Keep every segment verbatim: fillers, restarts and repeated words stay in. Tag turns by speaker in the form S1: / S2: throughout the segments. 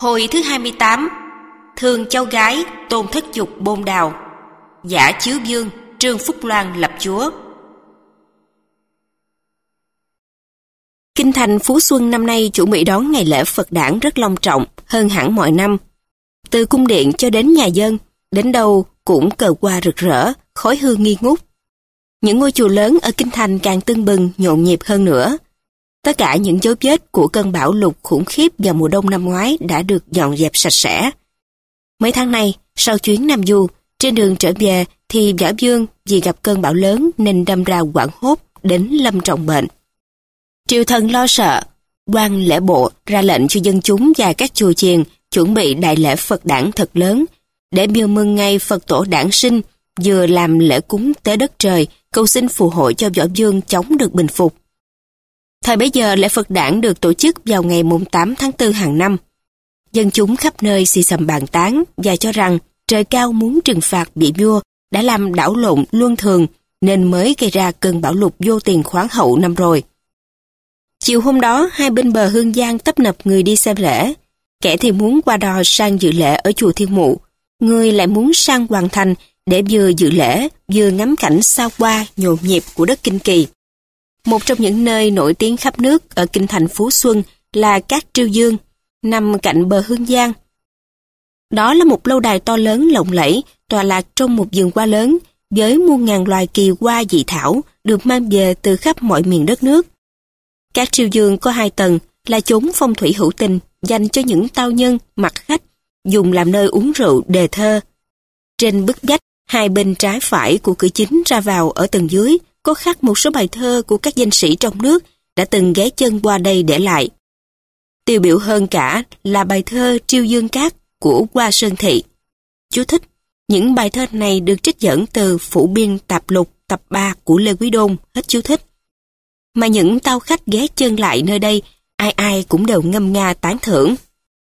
S1: Hồi thứ hai mươi tám. Thương cháu gái Tôn Thất Dục bôn đào. Giả Chiếu Dương, Trương Phúc Loan lập chúa. Kinh thành Phú Xuân năm nay chuẩn bị đón ngày lễ Phật đản rất long trọng, hơn hẳn mọi năm. Từ cung điện cho đến nhà dân, đến đâu cũng cờ hoa rực rỡ, khói hương nghi ngút. Những ngôi chùa lớn ở kinh thành càng tưng bừng, nhộn nhịp hơn nữa. Tất cả những dấu vết của cơn bão lụt khủng khiếp vào mùa đông năm ngoái đã được dọn dẹp sạch sẽ. Mấy tháng nay, sau chuyến Nam Du, trên đường trở về thì Võ Vương vì gặp cơn bão lớn nên đâm ra hoảng hốt đến lâm trọng bệnh. Triều thần lo sợ, quan lễ bộ ra lệnh cho dân chúng và các chùa chiền chuẩn bị đại lễ Phật đản thật lớn để biêu mừng ngày Phật tổ đản sinh, vừa làm lễ cúng tế đất trời, cầu xin phù hộ cho Võ Vương chóng được bình phục. Thời bấy giờ lễ Phật đản được tổ chức vào ngày mùng tám tháng tư hàng năm. Dân chúng khắp nơi xì xầm bàn tán và cho rằng trời cao muốn trừng phạt vị vua đã làm đảo lộn luân thường nên mới gây ra cơn bão lụt vô tiền khoáng hậu năm rồi. Chiều hôm đó, hai bên bờ Hương Giang tấp nập người đi xem lễ. Kẻ thì muốn qua đò sang dự lễ ở chùa Thiên Mụ, người lại muốn sang Hoàng Thành để vừa dự lễ vừa ngắm cảnh xa hoa nhộn nhịp của đất Kinh Kỳ. Một trong những nơi nổi tiếng khắp nước ở kinh thành Phú Xuân là Cát Triêu Dương, nằm cạnh bờ Hương Giang. Đó là một lâu đài to lớn lộng lẫy, tọa lạc trong một vườn hoa lớn với muôn ngàn loài kỳ hoa dị thảo được mang về từ khắp mọi miền đất nước. Cát Triêu Dương có hai tầng, là chốn phong thủy hữu tình dành cho những tao nhân, mặc khách, dùng làm nơi uống rượu, đề thơ. Trên bức vách, hai bên trái phải của cửa chính ra vào ở tầng dưới, có khắc một số bài thơ của các danh sĩ trong nước đã từng ghé chân qua đây để lại. Tiêu biểu hơn cả là bài thơ Triêu Dương Cát của Hoa Sơn Thị. Chú thích: những bài thơ này được trích dẫn từ Phủ Biên Tạp Lục tập ba của Lê Quý Đôn. Hết chú thích. Mà những tao khách ghé chân lại nơi đây, ai ai cũng đều ngâm nga tán thưởng.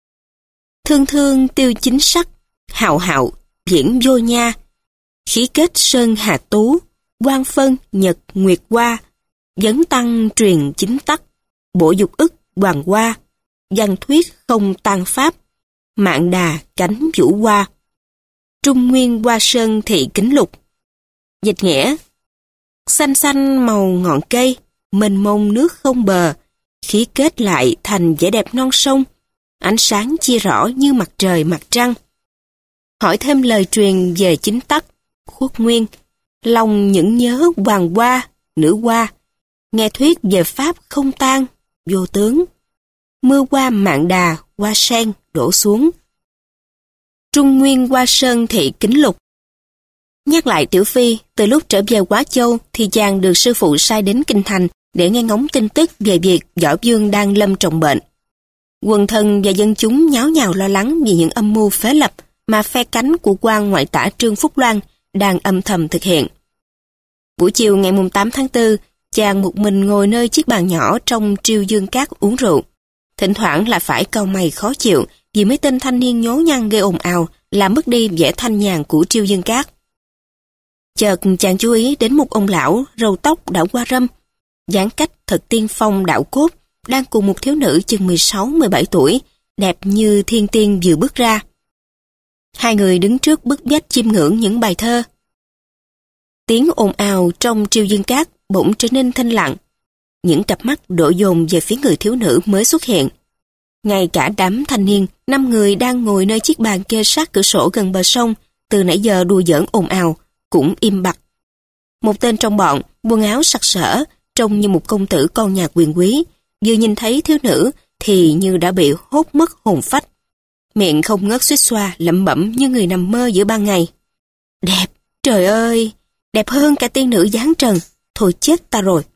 S1: Thương thương tiêu chính sắc, hào hạo diễn vô nha, khí kết sơn hà tú, quang phân nhật nguyệt hoa, vấn tăng truyền chính tắc, bổ dục ức hoàng hoa, văn thuyết không tan pháp, mạn đà cánh vũ hoa. Trung nguyên Hoa Sơn Thị Kính Lục. Dịch nghĩa: xanh xanh màu ngọn cây, mênh mông nước không bờ, khí kết lại thành vẻ đẹp non sông, ánh sáng chia rõ như mặt trời mặt trăng. Hỏi thêm lời truyền về chính tắc, khuất nguyên, lòng những nhớ hoàng hoa, nữ hoa, nghe thuyết về pháp không tan, vô tướng. Mưa hoa mạn đà, hoa sen đổ xuống. Trung nguyên Hoa Sơn Thị Kính Lục. Nhắc lại Tiểu Phi, từ lúc trở về Quá Châu thì chàng được sư phụ sai đến kinh thành để nghe ngóng tin tức về việc Võ Vương đang lâm trọng bệnh. Quần thần và dân chúng nháo nhào lo lắng vì những âm mưu phế lập mà phe cánh của quan ngoại tả Trương Phúc Loan đang âm thầm thực hiện. Buổi chiều ngày tám tháng tư, chàng một mình ngồi nơi chiếc bàn nhỏ trong Triêu Dương Cát uống rượu. Thỉnh thoảng lại phải cau mày khó chịu vì mấy tên thanh niên nhố nhăng gây ồn ào làm mất đi vẻ thanh nhàn của Triêu Dương Cát. Chợt chàng chú ý đến một ông lão râu tóc đã qua râm, dáng cách thật tiên phong đạo cốt, đang cùng một thiếu nữ chừng mười sáu mười bảy tuổi, đẹp như thiên tiên vừa bước ra. Hai người đứng trước bức vách chiêm ngưỡng những bài thơ. Tiếng ồn ào trong Triêu Dương Cát bỗng trở nên thinh lặng. Những cặp mắt đổ dồn về phía người thiếu nữ mới xuất hiện. Ngay cả đám thanh niên, năm người đang ngồi nơi chiếc bàn kê sát cửa sổ gần bờ sông, từ nãy giờ đùa giỡn ồn ào, cũng im bặt. Một tên trong bọn, quần áo sặc sỡ, trông như một công tử con nhà quyền quý, vừa nhìn thấy thiếu nữ thì như đã bị hốt mất hồn phách. Miệng không ngớt xuýt xoa, lẩm bẩm như người nằm mơ giữa ban ngày. Đẹp, trời ơi, đẹp hơn cả tiên nữ dáng trần, thôi chết ta rồi.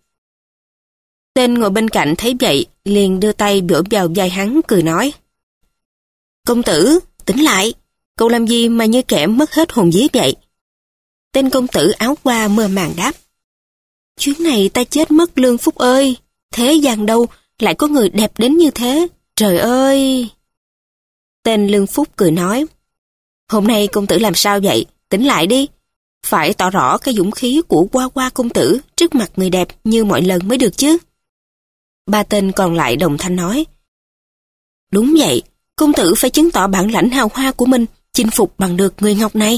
S1: Tên ngồi bên cạnh thấy vậy, liền đưa tay vỗ vào vai hắn cười nói: Công tử, tỉnh lại, cậu làm gì mà như kẻ mất hết hồn vía vậy? Tên công tử áo hoa mơ màng đáp: Chuyến này ta chết mất Lương Phúc ơi, thế gian đâu lại có người đẹp đến như thế, trời ơi! Tên Lương Phúc cười nói: Hôm nay công tử làm sao vậy, tỉnh lại đi, phải tỏ rõ cái dũng khí của Hoa Hoa công tử trước mặt người đẹp như mọi lần mới được chứ. Ba tên còn lại đồng thanh nói: Đúng vậy, Công tử phải chứng tỏ bản lãnh hào hoa của mình, chinh phục bằng được người ngọc này.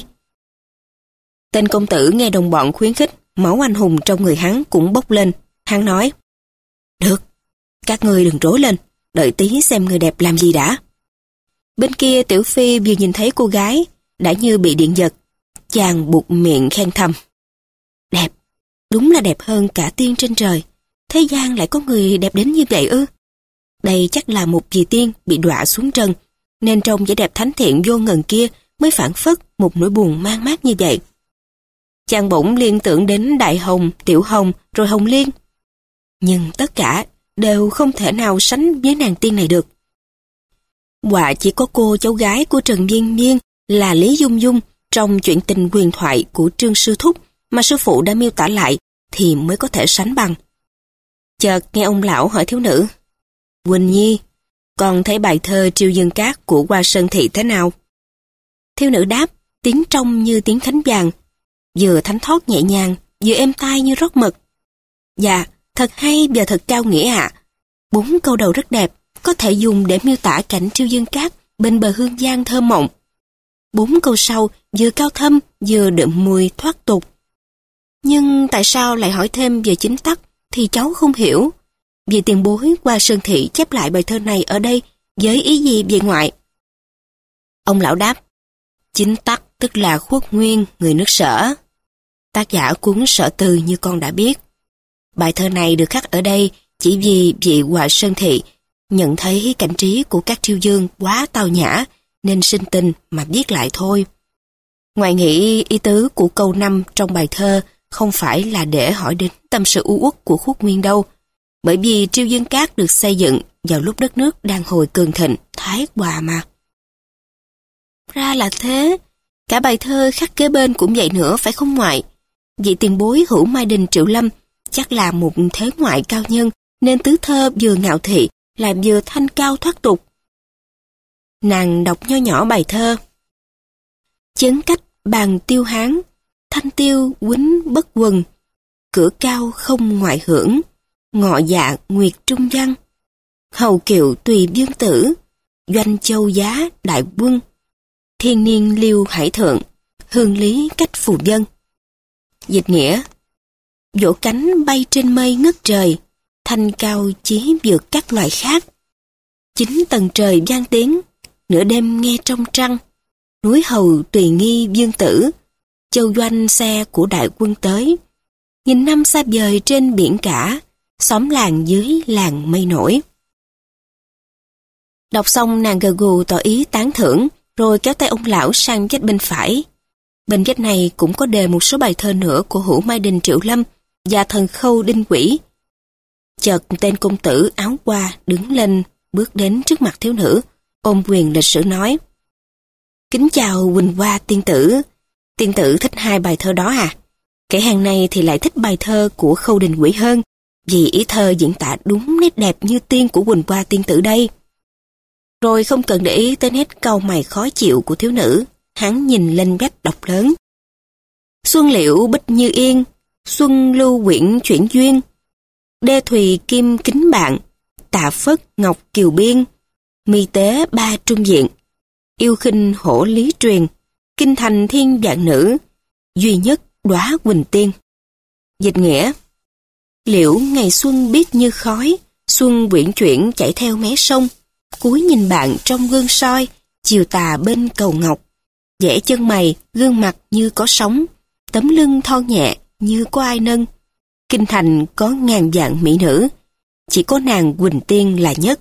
S1: Tên công tử nghe đồng bọn khuyến khích, máu anh hùng trong người hắn cũng bốc lên. Hắn nói, được, các ngươi đừng rối lên, đợi tí xem người đẹp làm gì đã. Bên kia Tiểu Phi vừa nhìn thấy cô gái, đã như bị điện giật. Chàng buột miệng khen thầm. Đẹp, đúng là đẹp hơn cả tiên trên trời. Thế gian lại có người đẹp đến như vậy ư? Đây chắc là một vị tiên bị đọa xuống trần, nên trong vẻ đẹp thánh thiện vô ngần kia mới phảng phất một nỗi buồn man mác như vậy. Chàng bỗng liên tưởng đến Đại Hồng, Tiểu Hồng, rồi Hồng Liên. Nhưng tất cả đều không thể nào sánh với nàng tiên này được. Họa chỉ có cô cháu gái của Trần Viên Viên là Lý Dung Dung trong chuyện tình huyền thoại của Trương Sư Thúc mà sư phụ đã miêu tả lại thì mới có thể sánh bằng. Chợt nghe ông lão hỏi thiếu nữ, Quỳnh Nhi, con thấy bài thơ Triều Dương Cát của Hoa Sơn Thị thế nào? Thiếu nữ đáp, tiếng trong như tiếng thánh vàng, vừa thánh thót nhẹ nhàng, vừa êm tai như rót mật. Dạ, thật hay và thật cao nghĩa ạ. À. Bốn câu đầu rất đẹp, có thể dùng để miêu tả cảnh Triều Dương Cát bên bờ hương giang thơ mộng. Bốn câu sau vừa cao thâm vừa đượm mùi thoát tục. Nhưng tại sao lại hỏi thêm về chính tắc thì cháu không hiểu. Vì tiền bối Hoa Sơn Thị chép lại bài thơ này ở đây với ý gì về ngoại? Ông lão đáp, chính tắc tức là Khuất Nguyên, người nước Sở. Tác giả cuốn Sở Từ như con đã biết. Bài thơ này được khắc ở đây chỉ vì vị Hoa Sơn Thị nhận thấy cảnh trí của các triều dương quá tao nhã nên sinh tình mà viết lại thôi. Ngoài nghĩ ý tứ của câu năm trong bài thơ không phải là để hỏi đến tâm sự u uất của Khuất Nguyên đâu, bởi vì Triều Dương Cát được xây dựng vào lúc đất nước đang hồi cường thịnh, thái hòa mà. Ra là thế, cả bài thơ khắc kế bên cũng vậy nữa phải không ngoại? Vị tiền bối Hữu Mai Đình Triệu Lâm chắc là một thế ngoại cao nhân nên tứ thơ vừa ngạo thị lại vừa thanh cao thoát tục. Nàng đọc nho nhỏ bài thơ. Chấn cách bàn tiêu hán, thanh tiêu quýnh bất quần, cửa cao không ngoại hưởng, ngọ dạ nguyệt trung văn, hầu kiệu tùy dương tử, doanh châu giá đại quân, thiên niên liêu hải thượng, hương lý cách phù dân. Dịch nghĩa, vỗ cánh bay trên mây ngất trời, thanh cao chí vượt các loài khác. Chín tầng trời vang tiếng, nửa đêm nghe trong trăng, núi hầu tùy nghi dương tử, châu doanh xe của đại quân tới. Nghìn năm xa vời trên biển cả, xóm làng dưới làng mây nổi. Đọc xong nàng gật gù tỏ ý tán thưởng, rồi kéo tay ông lão sang vách bên phải. Bên vách này cũng có đề một số bài thơ nữa của Hữu Mai Đình Triệu Lâm và Thần Khâu Đinh Quỷ. Chợt tên công tử áo hoa đứng lên, bước đến trước mặt thiếu nữ, ôm quyền lịch sử nói: Kính chào Huỳnh Hoa tiên tử. Tiên tử thích hai bài thơ đó à? Kẻ hàng này thì lại thích bài thơ của Khâu Đình Quỷ hơn, vì ý thơ diễn tả đúng nét đẹp như tiên của Huỳnh Hoa tiên tử đây. Rồi không cần để ý tới nét cau mày khó chịu của thiếu nữ, hắn nhìn lên vách đọc lớn: Xuân liễu bích như yên, xuân lưu quyển chuyển duyên, đê thùy kim kính bạn, tạ phất ngọc kiều biên, mi tế ba trung diện, yêu khinh hổ lý truyền, kinh thành thiên vạn nữ, duy nhất đóa quỳnh tiên. Dịch nghĩa: Liễu ngày xuân biết như khói, xuân quyển chuyển chảy theo mé sông, cúi nhìn bạn trong gương soi, chiều tà bên cầu ngọc, vẽ chân mày, gương mặt như có sóng, tấm lưng thon nhẹ như có ai nâng. Kinh thành có ngàn vạn mỹ nữ, chỉ có nàng Quỳnh Tiên là nhất.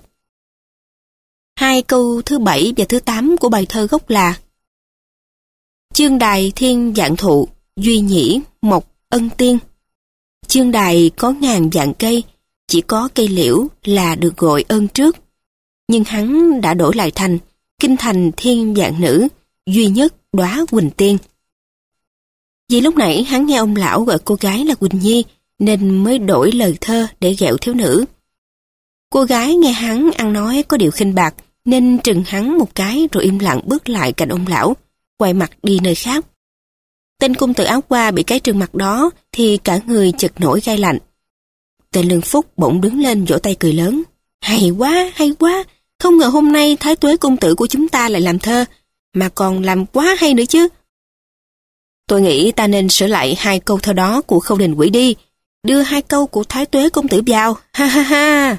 S1: Hai câu thứ bảy và thứ tám của bài thơ gốc là: Chương đài thiên vạn thụ, duy nhĩ mộc ân tiên. Chương đài có ngàn vạn cây, chỉ có cây liễu là được gọi ơn trước. Nhưng hắn đã đổi lại thành kinh thành thiên vạn nữ, duy nhất đóa Quỳnh Tiên. Vì lúc nãy hắn nghe ông lão gọi cô gái là Quỳnh Nhi, nên mới đổi lời thơ để ghẹo thiếu nữ. Cô gái nghe hắn ăn nói có điều khinh bạc, nên trừng hắn một cái rồi im lặng bước lại cạnh ông lão, quay mặt đi nơi khác. Tên cung tử áo hoa bị cái trừng mặt đó thì cả người chật nổi gai lạnh. Tên Lương Phúc bỗng đứng lên vỗ tay cười lớn: Hay quá, hay quá, Không ngờ hôm nay Thái Tuế công tử của chúng ta lại làm thơ, mà còn làm quá hay nữa chứ. Tôi nghĩ ta nên sửa lại hai câu thơ đó của Khâu Đình Quỷ đi, đưa hai câu của Thái Tuế công tử vào, ha ha ha.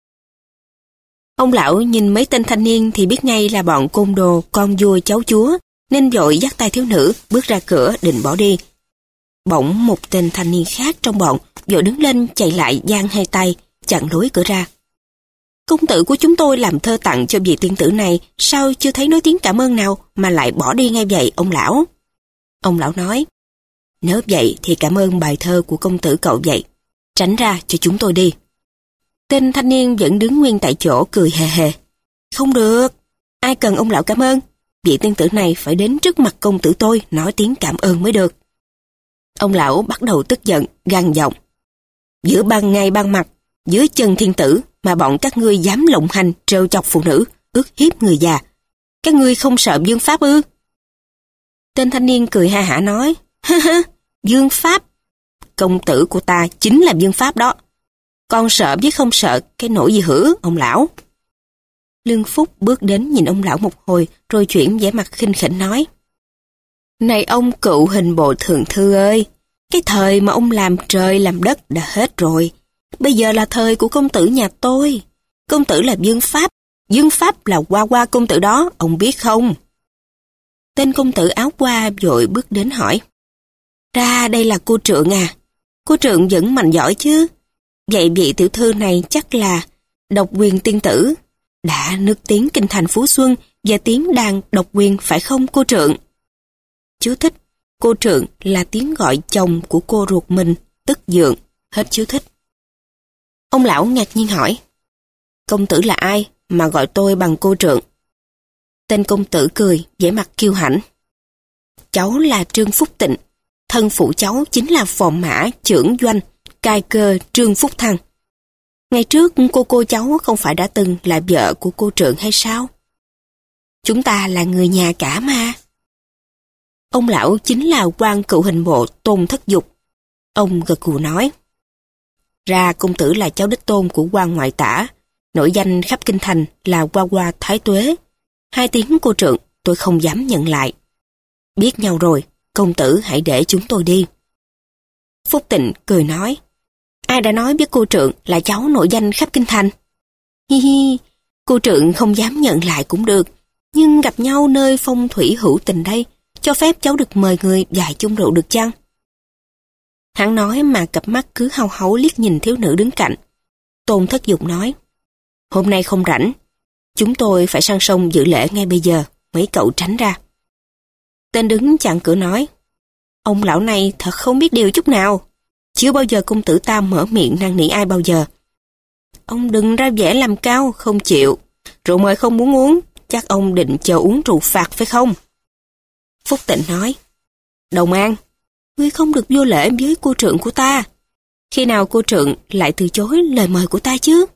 S1: Ông lão nhìn mấy tên thanh niên thì biết ngay là bọn côn đồ, con vua cháu chúa, nên vội dắt tay thiếu nữ bước ra cửa định bỏ đi. Bỗng một tên thanh niên khác trong bọn vội đứng lên chạy lại giang hai tay chặn lối cửa ra. Công tử của chúng tôi làm thơ tặng cho vị tiên tử này, sao chưa thấy nói tiếng cảm ơn nào mà lại bỏ đi ngay vậy ông lão? Ông lão nói, nếu vậy thì cảm ơn bài thơ của công tử cậu vậy, tránh ra cho chúng tôi đi. Tên thanh niên vẫn đứng nguyên tại chỗ cười hề hề. Không được, ai cần ông lão cảm ơn, vị tiên tử này phải đến trước mặt công tử tôi nói tiếng cảm ơn mới được. Ông lão bắt đầu tức giận, gằn giọng. Giữa ban ngày ban mặt, dưới chân thiên tử mà bọn các ngươi dám lộng hành trêu chọc phụ nữ, ức hiếp người già. Các ngươi không sợ vương pháp ư? Tên thanh niên cười ha hả nói, ha ha, vương pháp. Công tử của ta chính là vương pháp đó. Con sợ với không sợ cái nỗi gì hử, ông lão. Lương Phúc bước đến nhìn ông lão một hồi rồi chuyển vẻ mặt khinh khỉnh nói. Này ông cựu hình bộ thượng thư ơi, cái thời mà ông làm trời làm đất đã hết rồi. Bây giờ là thời của công tử nhà tôi. Công tử là vương pháp, vương pháp là Hoa Hoa công tử đó, ông biết không? Tên công tử áo hoa vội bước đến hỏi. Ra đây là cô Trượng à? Cô Trượng vẫn mạnh giỏi chứ? Vậy vị tiểu thư này chắc là Độc Quyền tiên tử, đã nức tiếng kinh thành Phú Xuân và tiếng đàn Độc Quyền phải không cô Trượng? Chú thích, cô Trượng là tiếng gọi chồng của cô ruột mình, tức Dượng, hết chú thích. Ông lão ngạc nhiên hỏi, công tử là ai mà gọi tôi bằng cô Trượng? Tên công tử cười, vẻ mặt kiêu hãnh. Cháu là Trương Phúc Tịnh, thân phụ cháu chính là phò mã chưởng doanh, cai cơ Trương Phúc Thăng. Ngày trước cô cô cháu không phải đã từng là vợ của cô Trượng hay sao? Chúng ta là người nhà cả mà. Ông lão chính là quan cựu hình bộ Tôn Thất Dục. Ông gật gù nói. Ra công tử là cháu đích tôn của quan ngoại tả, nổi danh khắp kinh thành là Hoa Hoa Thái Tuế. Hai tiếng cô Trượng tôi không dám nhận lại. Biết nhau rồi, công tử hãy để chúng tôi đi. Phúc Tịnh cười nói. Ai đã nói biết cô Trượng là cháu nổi danh khắp kinh thành? Hi hi, cô Trượng không dám nhận lại cũng được, nhưng gặp nhau nơi phong thủy hữu tình đây, cho phép cháu được mời người vài chung rượu được chăng? Hắn nói mà cặp mắt cứ hau háu liếc nhìn thiếu nữ đứng cạnh. Tôn Thất Dục nói, hôm nay không rảnh, chúng tôi phải sang sông dự lễ ngay bây giờ, mấy cậu tránh ra. Tên đứng chặn cửa nói, ông lão này thật không biết điều chút nào, chưa bao giờ công tử ta mở miệng năn nỉ ai bao giờ. Ông đừng ra vẻ làm cao, không chịu, rượu mời không muốn uống, chắc ông định chờ uống rượu phạt phải không? Phúc Tịnh nói, Đồng An, ngươi không được vô lễ với cô Trượng của ta. Khi nào cô Trượng lại từ chối lời mời của ta chứ?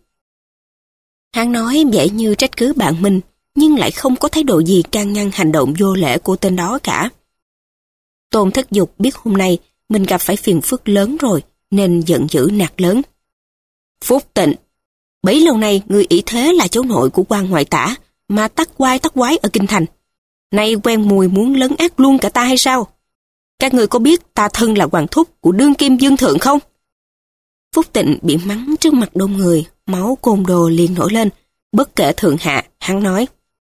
S1: Hắn nói vẻ như trách cứ bạn mình, nhưng lại không có thái độ gì can ngăn hành động vô lễ của tên đó cả. Tôn Thất Dục biết hôm nay mình gặp phải phiền phức lớn rồi, nên giận dữ nạt lớn. Phúc Tịnh, bấy lâu nay ngươi ý thế là cháu nội của quan ngoại tả, mà tắc quai tắc quái ở kinh thành. Nay quen mùi muốn lấn át luôn cả ta hay sao? Các ngươi có biết ta thân là hoàng thúc của đương kim dương thượng không? Phúc Tịnh bị mắng trước mặt đông người, máu côn đồ liền nổi lên. Bất kể thượng hạ, hắn nói.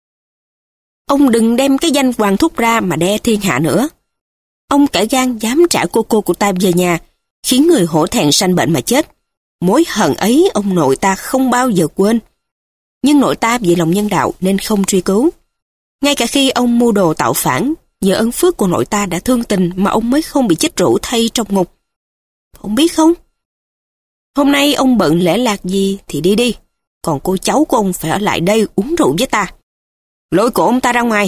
S1: Ông đừng đem cái danh hoàng thúc ra mà đe thiên hạ nữa. Ông cả gan dám trả cô cô của ta về nhà, khiến người hổ thẹn sanh bệnh mà chết. Mối hận ấy ông nội ta không bao giờ quên. Nhưng nội ta vì lòng nhân đạo nên không truy cứu. Ngay cả khi ông mưu đồ tạo phản, nhờ ân phước của nội ta đã thương tình mà ông mới không bị chết rũ thay trong ngục. Ông biết không? Hôm nay ông bận lễ lạc gì thì đi đi, còn cô cháu của ông phải ở lại đây uống rượu với ta. Lôi cổ ông ta ra ngoài.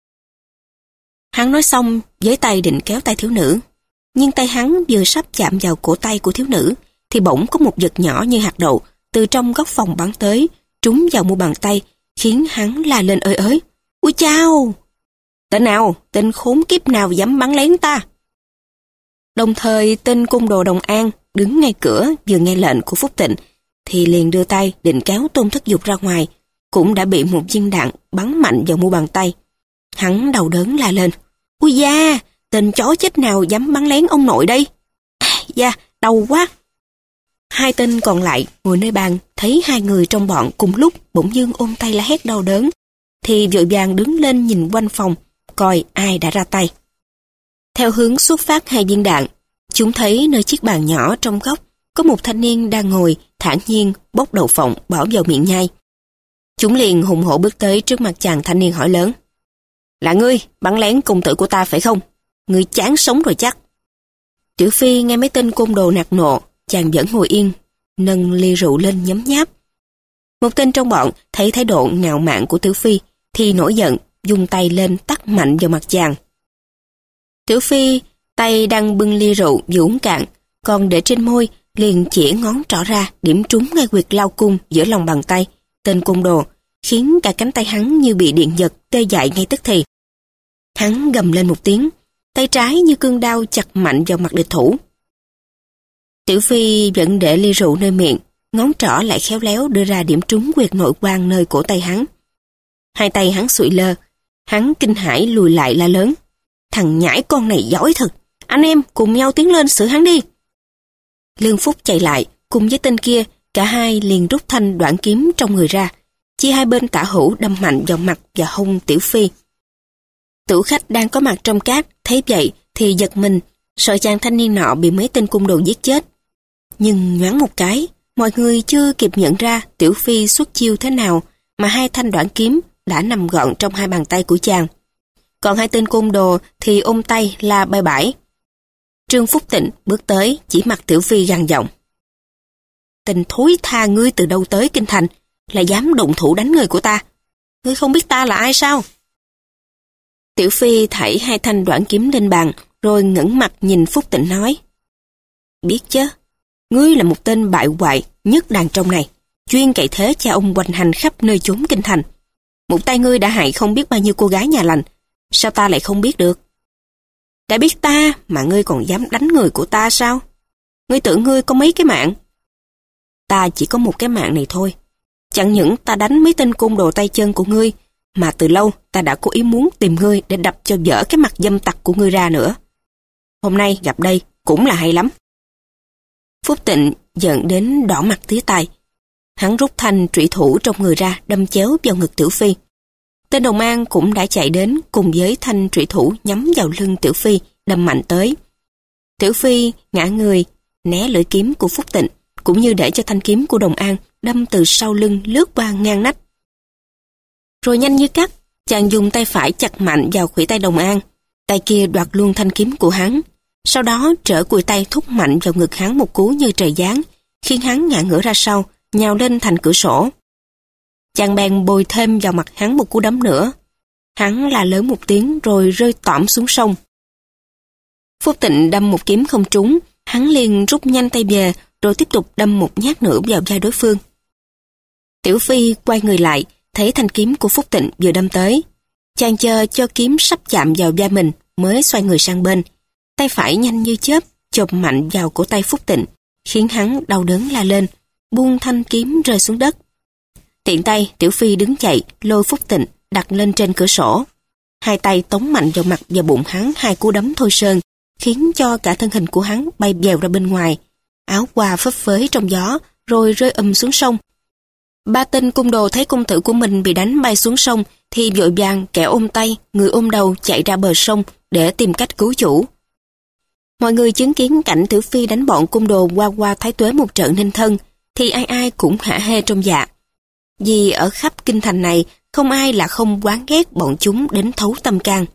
S1: Hắn nói xong, với tay định kéo tay thiếu nữ. Nhưng tay hắn vừa sắp chạm vào cổ tay của thiếu nữ, thì bỗng có một vật nhỏ như hạt đậu từ trong góc phòng bắn tới, trúng vào mu bàn tay, khiến hắn la lên ơi ới. Ui chao! Tên nào, tên khốn kiếp nào dám bắn lén ta? Đồng thời tên côn đồ Đồng An đứng ngay cửa vừa nghe lệnh của Phúc Tịnh, thì liền đưa tay định kéo Tôn Thất Dục ra ngoài, cũng đã bị một viên đạn bắn mạnh vào mu bàn tay. Hắn đau đớn la lên: "Ui da, tên chó chết nào dám bắn lén ông nội đây? À, da, đau quá." Hai tên còn lại ngồi nơi bàn thấy hai người trong bọn cùng lúc bỗng dưng ôm tay la hét đau đớn, thì vội vàng đứng lên nhìn quanh phòng, coi ai đã ra tay. Theo hướng xuất phát hai viên đạn, chúng thấy nơi chiếc bàn nhỏ trong góc có một thanh niên đang ngồi thản nhiên bốc đậu phộng bỏ vào miệng nhai. Chúng liền hùng hổ bước tới trước mặt chàng thanh niên hỏi lớn: "Là ngươi bắn lén công tử của ta phải không? Ngươi chán sống rồi chắc." Tiểu Phi nghe mấy tên côn đồ nạt nộ, chàng vẫn ngồi yên, nâng ly rượu lên nhấm nháp. Một tên trong bọn thấy thái độ ngạo mạn của Tiểu Phi thì nổi giận, dùng tay lên tát mạnh vào mặt chàng. Tiểu Phi tay đang bưng ly rượu vừa uống cạn, còn để trên môi liền chĩa ngón trỏ ra điểm trúng ngay huyệt lao cung giữa lòng bàn tay tên côn đồ, khiến cả cánh tay hắn như bị điện giật tê dại ngay tức thì. Hắn gầm lên một tiếng, tay trái như cương đao chặt mạnh vào mặt địch thủ. Tiểu Phi vẫn để ly rượu nơi miệng, ngón trỏ lại khéo léo đưa ra điểm trúng huyệt nội quan nơi cổ tay hắn. Hai tay hắn sụi lơ, hắn kinh hãi lùi lại la lớn: "Thằng nhãi con này giỏi thật, anh em cùng nhau tiến lên xử hắn đi." Lương Phúc chạy lại, cùng với tên kia, cả hai liền rút thanh đoạn kiếm trong người ra, chia hai bên tả hữu đâm mạnh vào mặt và hông Tiểu Phi. Tửu khách đang có mặt trong cát thấy vậy thì giật mình, sợ chàng thanh niên nọ bị mấy tên côn đồ giết chết. Nhưng nhoáng một cái, mọi người chưa kịp nhận ra Tiểu Phi xuất chiêu thế nào mà hai thanh đoạn kiếm đã nằm gọn trong hai bàn tay của chàng. Còn hai tên côn đồ thì ôm tay la bye bãi. Trương Phúc Tịnh bước tới chỉ mặt Tiểu Phi gằn giọng: "Tên thối tha, ngươi từ đâu tới kinh thành, là dám động thủ đánh người của ta? Ngươi không biết ta là ai sao?" Tiểu Phi thảy hai thanh đoạn kiếm lên bàn, rồi ngẩng mặt nhìn Phúc Tịnh nói: "Biết chứ, ngươi là một tên bại hoại nhất đàn trong này, chuyên cậy thế cha ông hoành hành khắp nơi chốn kinh thành. Một tay ngươi đã hại không biết bao nhiêu cô gái nhà lành, sao ta lại không biết được? Đã biết ta mà ngươi còn dám đánh người của ta sao? Ngươi tưởng ngươi có mấy cái mạng? Ta chỉ có một cái mạng này thôi. Chẳng những ta đánh mấy tên côn đồ tay chân của ngươi, mà từ lâu ta đã cố ý muốn tìm ngươi để đập cho vỡ cái mặt dâm tặc của ngươi ra nữa. Hôm nay gặp đây cũng là hay lắm." Phúc Tịnh giận đến đỏ mặt tía tai. Hắn rút thanh trụy thủ trong người ra đâm chéo vào ngực Tiểu Phi. Tên đồng an cũng đã chạy đến cùng với thanh trụy thủ nhắm vào lưng Tiểu Phi đâm mạnh tới. Tiểu Phi ngã người né lưỡi kiếm của Phúc Tịnh, cũng như để cho thanh kiếm của đồng an đâm từ sau lưng lướt qua ngang nách. Rồi nhanh như cắt, chàng dùng tay phải chặt mạnh vào khuỷu tay đồng an, tay kia đoạt luôn thanh kiếm của hắn, sau đó trở cùi tay thúc mạnh vào ngực hắn một cú như trời giáng, khiến hắn ngã ngửa ra sau, nhào lên thành cửa sổ. Chàng bèn bồi thêm vào mặt hắn một cú đấm nữa. Hắn la lớn một tiếng rồi rơi tõm xuống sông. Phúc Tịnh đâm một kiếm không trúng, hắn liền rút nhanh tay về rồi tiếp tục đâm một nhát nữa vào vai đối phương. Tiểu Phi quay người lại, thấy thanh kiếm của Phúc Tịnh vừa đâm tới. Chàng chờ cho kiếm sắp chạm vào vai mình mới xoay người sang bên. Tay phải nhanh như chớp chộp mạnh vào cổ tay Phúc Tịnh, khiến hắn đau đớn la lên, buông thanh kiếm rơi xuống đất. Tiện tay Tiểu Phi đứng dậy lôi Phúc Tịnh đặt lên trên cửa sổ. Hai tay tống mạnh vào mặt và bụng hắn hai cú đấm thôi sơn, khiến cho cả thân hình của hắn bay bèo ra bên ngoài, áo qua phấp phới trong gió rồi rơi ầm xuống sông. Ba tên cung đồ thấy công tử của mình bị đánh bay xuống sông thì vội vàng kẻ ôm tay, người ôm đầu chạy ra bờ sông để tìm cách cứu chủ. Mọi người chứng kiến cảnh Tiểu Phi đánh bọn cung đồ qua qua thái tuế một trận nên thân thì ai ai cũng hả hê trong dạ. Vì ở khắp kinh thành này không ai là không oán ghét bọn chúng đến thấu tâm can.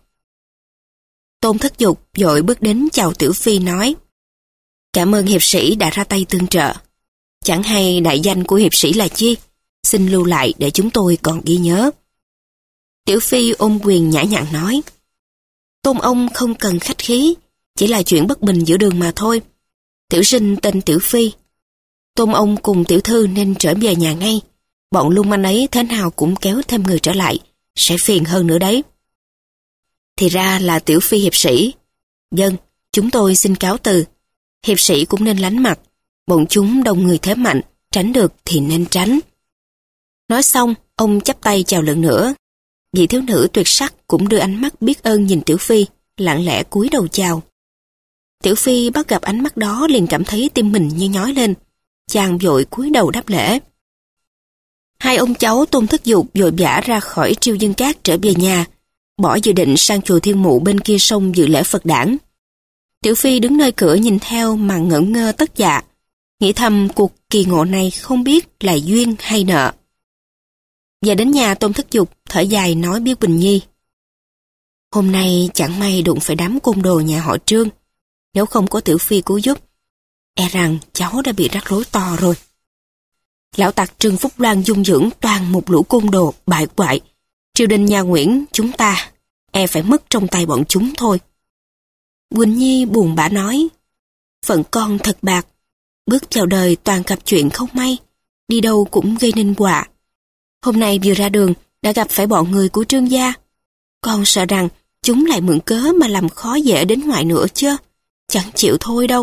S1: Tôn Thất Dục vội bước đến chào Tiểu Phi nói: "Cảm ơn hiệp sĩ đã ra tay tương trợ. Chẳng hay đại danh của hiệp sĩ là chi? Xin lưu lại để chúng tôi còn ghi nhớ." Tiểu Phi ôm quyền nhã nhặn nói: "Tôn ông không cần khách khí, chỉ là chuyện bất bình giữa đường mà thôi. Tiểu sinh tên Tiểu Phi. Tôn ông cùng tiểu thư nên trở về nhà ngay. Bọn lưu manh ấy thế nào cũng kéo thêm người trở lại, sẽ phiền hơn nữa đấy." "Thì ra là Tiểu Phi hiệp sĩ. Vâng, chúng tôi xin cáo từ. Hiệp sĩ cũng nên lánh mặt. Bọn chúng đông người thế mạnh, tránh được thì nên tránh." Nói xong, Ông chắp tay chào lần nữa. Vị thiếu nữ tuyệt sắc cũng đưa ánh mắt biết ơn nhìn Tiểu Phi, lặng lẽ cúi đầu chào. Tiểu Phi bắt gặp ánh mắt đó liền cảm thấy tim mình như nhói lên. Chàng vội cúi đầu đáp lễ. Hai ông cháu Tôn Thất Dục vội vã ra khỏi Triêu Dương Cát trở về nhà, bỏ dự định sang chùa Thiên Mụ bên kia sông dự lễ Phật đản. Tiểu Phi đứng nơi cửa nhìn theo mà ngẩn ngơ tất dạ, nghĩ thầm cuộc kỳ ngộ này không biết là duyên hay nợ. Về đến nhà, Tôn Thất Dục thở dài nói biết Bình Nhi. Hôm nay chẳng may đụng phải đám côn đồ nhà họ Trương. Nếu không có Tiểu Phi cứu giúp, e rằng cháu đã bị rắc rối to rồi. Lão tặc Trương Phúc Loan dung dưỡng toàn một lũ côn đồ bại hoại. Triều đình nhà Nguyễn chúng ta e phải mất trong tay bọn chúng thôi. Quỳnh Nhi buồn bã nói, phận con thật bạc, bước vào đời toàn gặp chuyện không may, đi đâu cũng gây nên họa. Hôm nay vừa ra đường đã gặp phải bọn người của Trương gia. Con sợ rằng chúng lại mượn cớ mà làm khó dễ đến ngoại nữa chứ, chẳng chịu thôi đâu.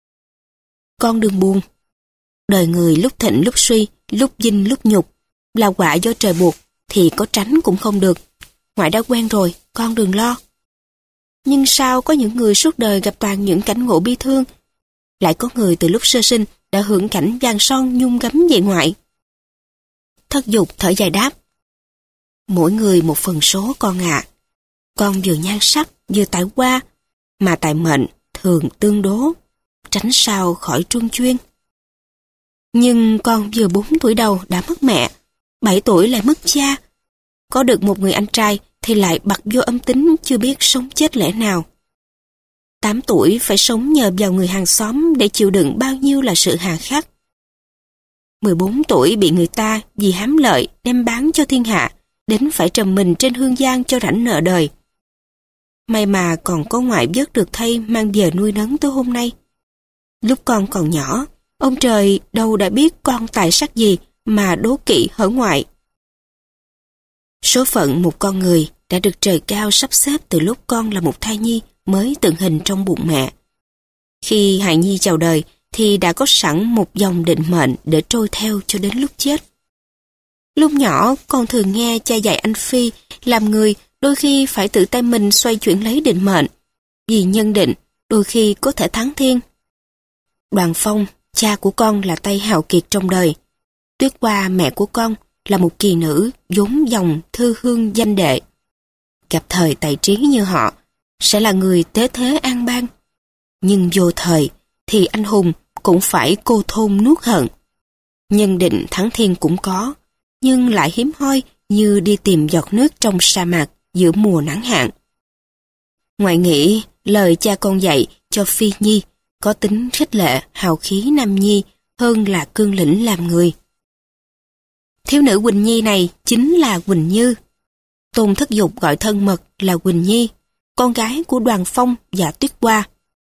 S1: Con đừng buồn. Đời người lúc thịnh lúc suy, lúc vinh lúc nhục, là quả do trời buộc thì có tránh cũng không được. Ngoại đã quen rồi, con đừng lo. Nhưng sao có những người suốt đời gặp toàn những cảnh ngộ bi thương, lại có người từ lúc sơ sinh đã hưởng cảnh vàng son nhung gấm vậy ngoại? Thất Dục thở dài đáp, mỗi người một phần số con ạ. À. Con vừa nhan sắc vừa tài hoa, mà tài mệnh thường tương đố, tránh sao khỏi truân chuyên. Nhưng con vừa bốn tuổi đầu đã mất mẹ, bảy tuổi lại mất cha. Có được một người anh trai thì lại bặt vô âm tính chưa biết sống chết lẽ nào. Tám tuổi phải sống nhờ vào người hàng xóm để chịu đựng bao nhiêu là sự hà khắc. Mười bốn tuổi bị người ta vì hám lợi đem bán cho thiên hạ, đến phải trầm mình trên hương giang cho rảnh nợ đời. May mà còn có ngoại vớt được thay mang về nuôi nấng tới hôm nay. Lúc con còn nhỏ, ông trời đâu đã biết con tài sắc gì mà đố kỵ hở ngoại. Số phận một con người đã được trời cao sắp xếp từ lúc con là một thai nhi mới tượng hình trong bụng mẹ. Khi hài nhi chào đời thì đã có sẵn một dòng định mệnh để trôi theo cho đến lúc chết. Lúc nhỏ con thường nghe cha dạy anh Phi làm người đôi khi phải tự tay mình xoay chuyển lấy định mệnh, vì nhân định đôi khi có thể thắng thiên. Đoàn Phong, cha của con là tay hào kiệt trong đời. Tuyết Hoa, mẹ của con, là một kỳ nữ vốn dòng thư hương danh đệ. Gặp thời tài trí như họ, sẽ là người tế thế an bang. Nhưng vô thời, thì anh hùng cũng phải cô thôn nuốt hận. Nhân định thắng thiên cũng có, nhưng lại hiếm hoi như đi tìm giọt nước trong sa mạc giữa mùa nắng hạn. Ngoại nghĩ, lời cha con dạy cho Phi Nhi có tính khích lệ hào khí nam nhi hơn là cương lĩnh làm người. Thiếu nữ Quỳnh Nhi này chính là Quỳnh Như. Tôn Thất Dục gọi thân mật là Quỳnh Nhi, con gái của Đoàn Phong và Tuyết Hoa.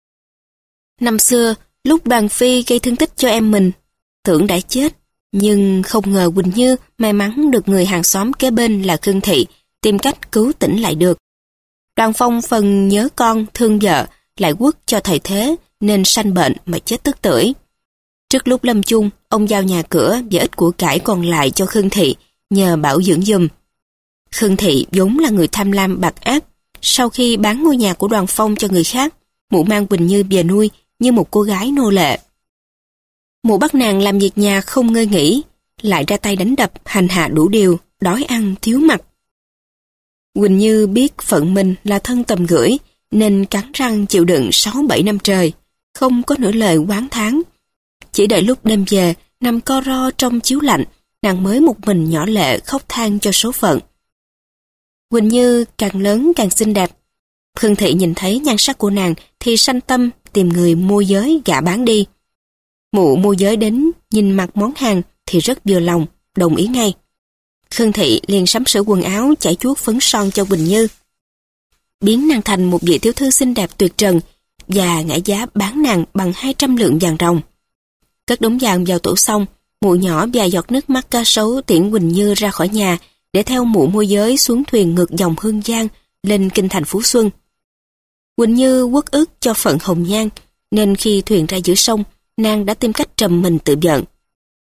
S1: Năm xưa, lúc Đoàn Phi gây thương tích cho em mình, tưởng đã chết, nhưng không ngờ Quỳnh Như may mắn được người hàng xóm kế bên là Khương Thị tìm cách cứu tỉnh lại được. Đoàn Phong phần nhớ con thương vợ, lại quất cho thầy thế nên sanh bệnh mà chết tức tưởi. Trước lúc lâm chung, ông giao nhà cửa và ít của cải còn lại cho Khương Thị nhờ bảo dưỡng giùm. Khương Thị vốn là người tham lam bạc ác. Sau khi bán ngôi nhà của Đoàn Phong cho người khác, mụ mang Quỳnh Như về nuôi như một cô gái nô lệ. Mụ bắt nàng làm việc nhà không ngơi nghỉ, lại ra tay đánh đập hành hạ đủ điều, đói ăn thiếu mặc. Quỳnh Như biết phận mình là thân tầm gửi, nên cắn răng chịu đựng sáu bảy năm trời, không có nửa lời oán thán. Chỉ đợi lúc đêm về, nằm co ro trong chiếu lạnh, nàng mới một mình nhỏ lệ khóc than cho số phận. Quỳnh Như càng lớn càng xinh đẹp. Khương Thị nhìn thấy nhan sắc của nàng thì sanh tâm tìm người môi giới gả bán đi. Mụ môi giới đến nhìn mặt món hàng thì rất vừa lòng, đồng ý ngay. Khương Thị liền sắm sửa quần áo, chải chuốt phấn son cho Quỳnh Như, biến nàng thành một vị tiểu thư xinh đẹp tuyệt trần và ngã giá bán nàng bằng hai trăm lượng vàng ròng. Cất đống vàng vào tủ xong, mụ nhỏ vài giọt nước mắt cá sấu tiễn Quỳnh Như ra khỏi nhà để theo mụ môi giới xuống thuyền ngược dòng Hương Giang lên kinh thành Phú Xuân. Quỳnh Như uất ức cho phận hồng nhan, nên khi thuyền ra giữa sông, nàng đã tìm cách trầm mình tự giận.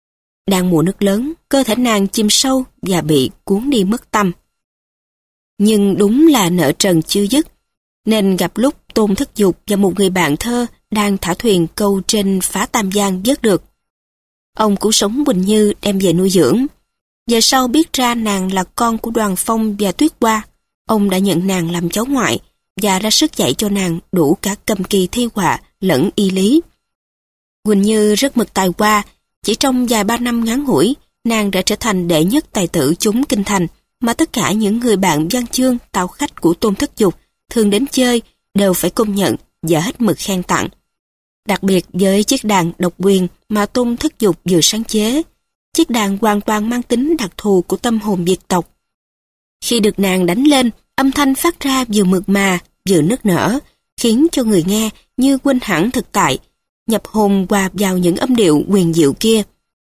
S1: Đang mùa nước lớn, cơ thể nàng chìm sâu và bị cuốn đi mất tâm. Nhưng đúng là nợ trần chưa dứt, nên gặp lúc Tôn Thất Dục và một người bạn thơ đang thả thuyền câu trên phá Tam Giang vớt được. Ông cứu sống Quỳnh Như đem về nuôi dưỡng. Về sau biết ra nàng là con của Đoàn Phong và Tuyết Hoa, ông đã nhận nàng làm cháu ngoại và ra sức dạy cho nàng đủ cả cầm kỳ thi họa lẫn y lý. Quỳnh Như rất mực tài hoa, chỉ trong vài ba năm ngắn ngủi, nàng đã trở thành đệ nhất tài tử chúng kinh thành, mà tất cả những người bạn văn chương, tao khách của Tôn Thất Dục thường đến chơi đều phải công nhận và hết mực khen tặng. Đặc biệt với chiếc đàn độc quyền mà Tôn Thất Dục vừa sáng chế, chiếc đàn hoàn toàn mang tính đặc thù của tâm hồn Việt tộc. Khi được nàng đánh lên, âm thanh phát ra vừa mượt mà, vừa nức nở, khiến cho người nghe như quên hẳn thực tại, nhập hồn hòa vào những âm điệu huyền diệu kia.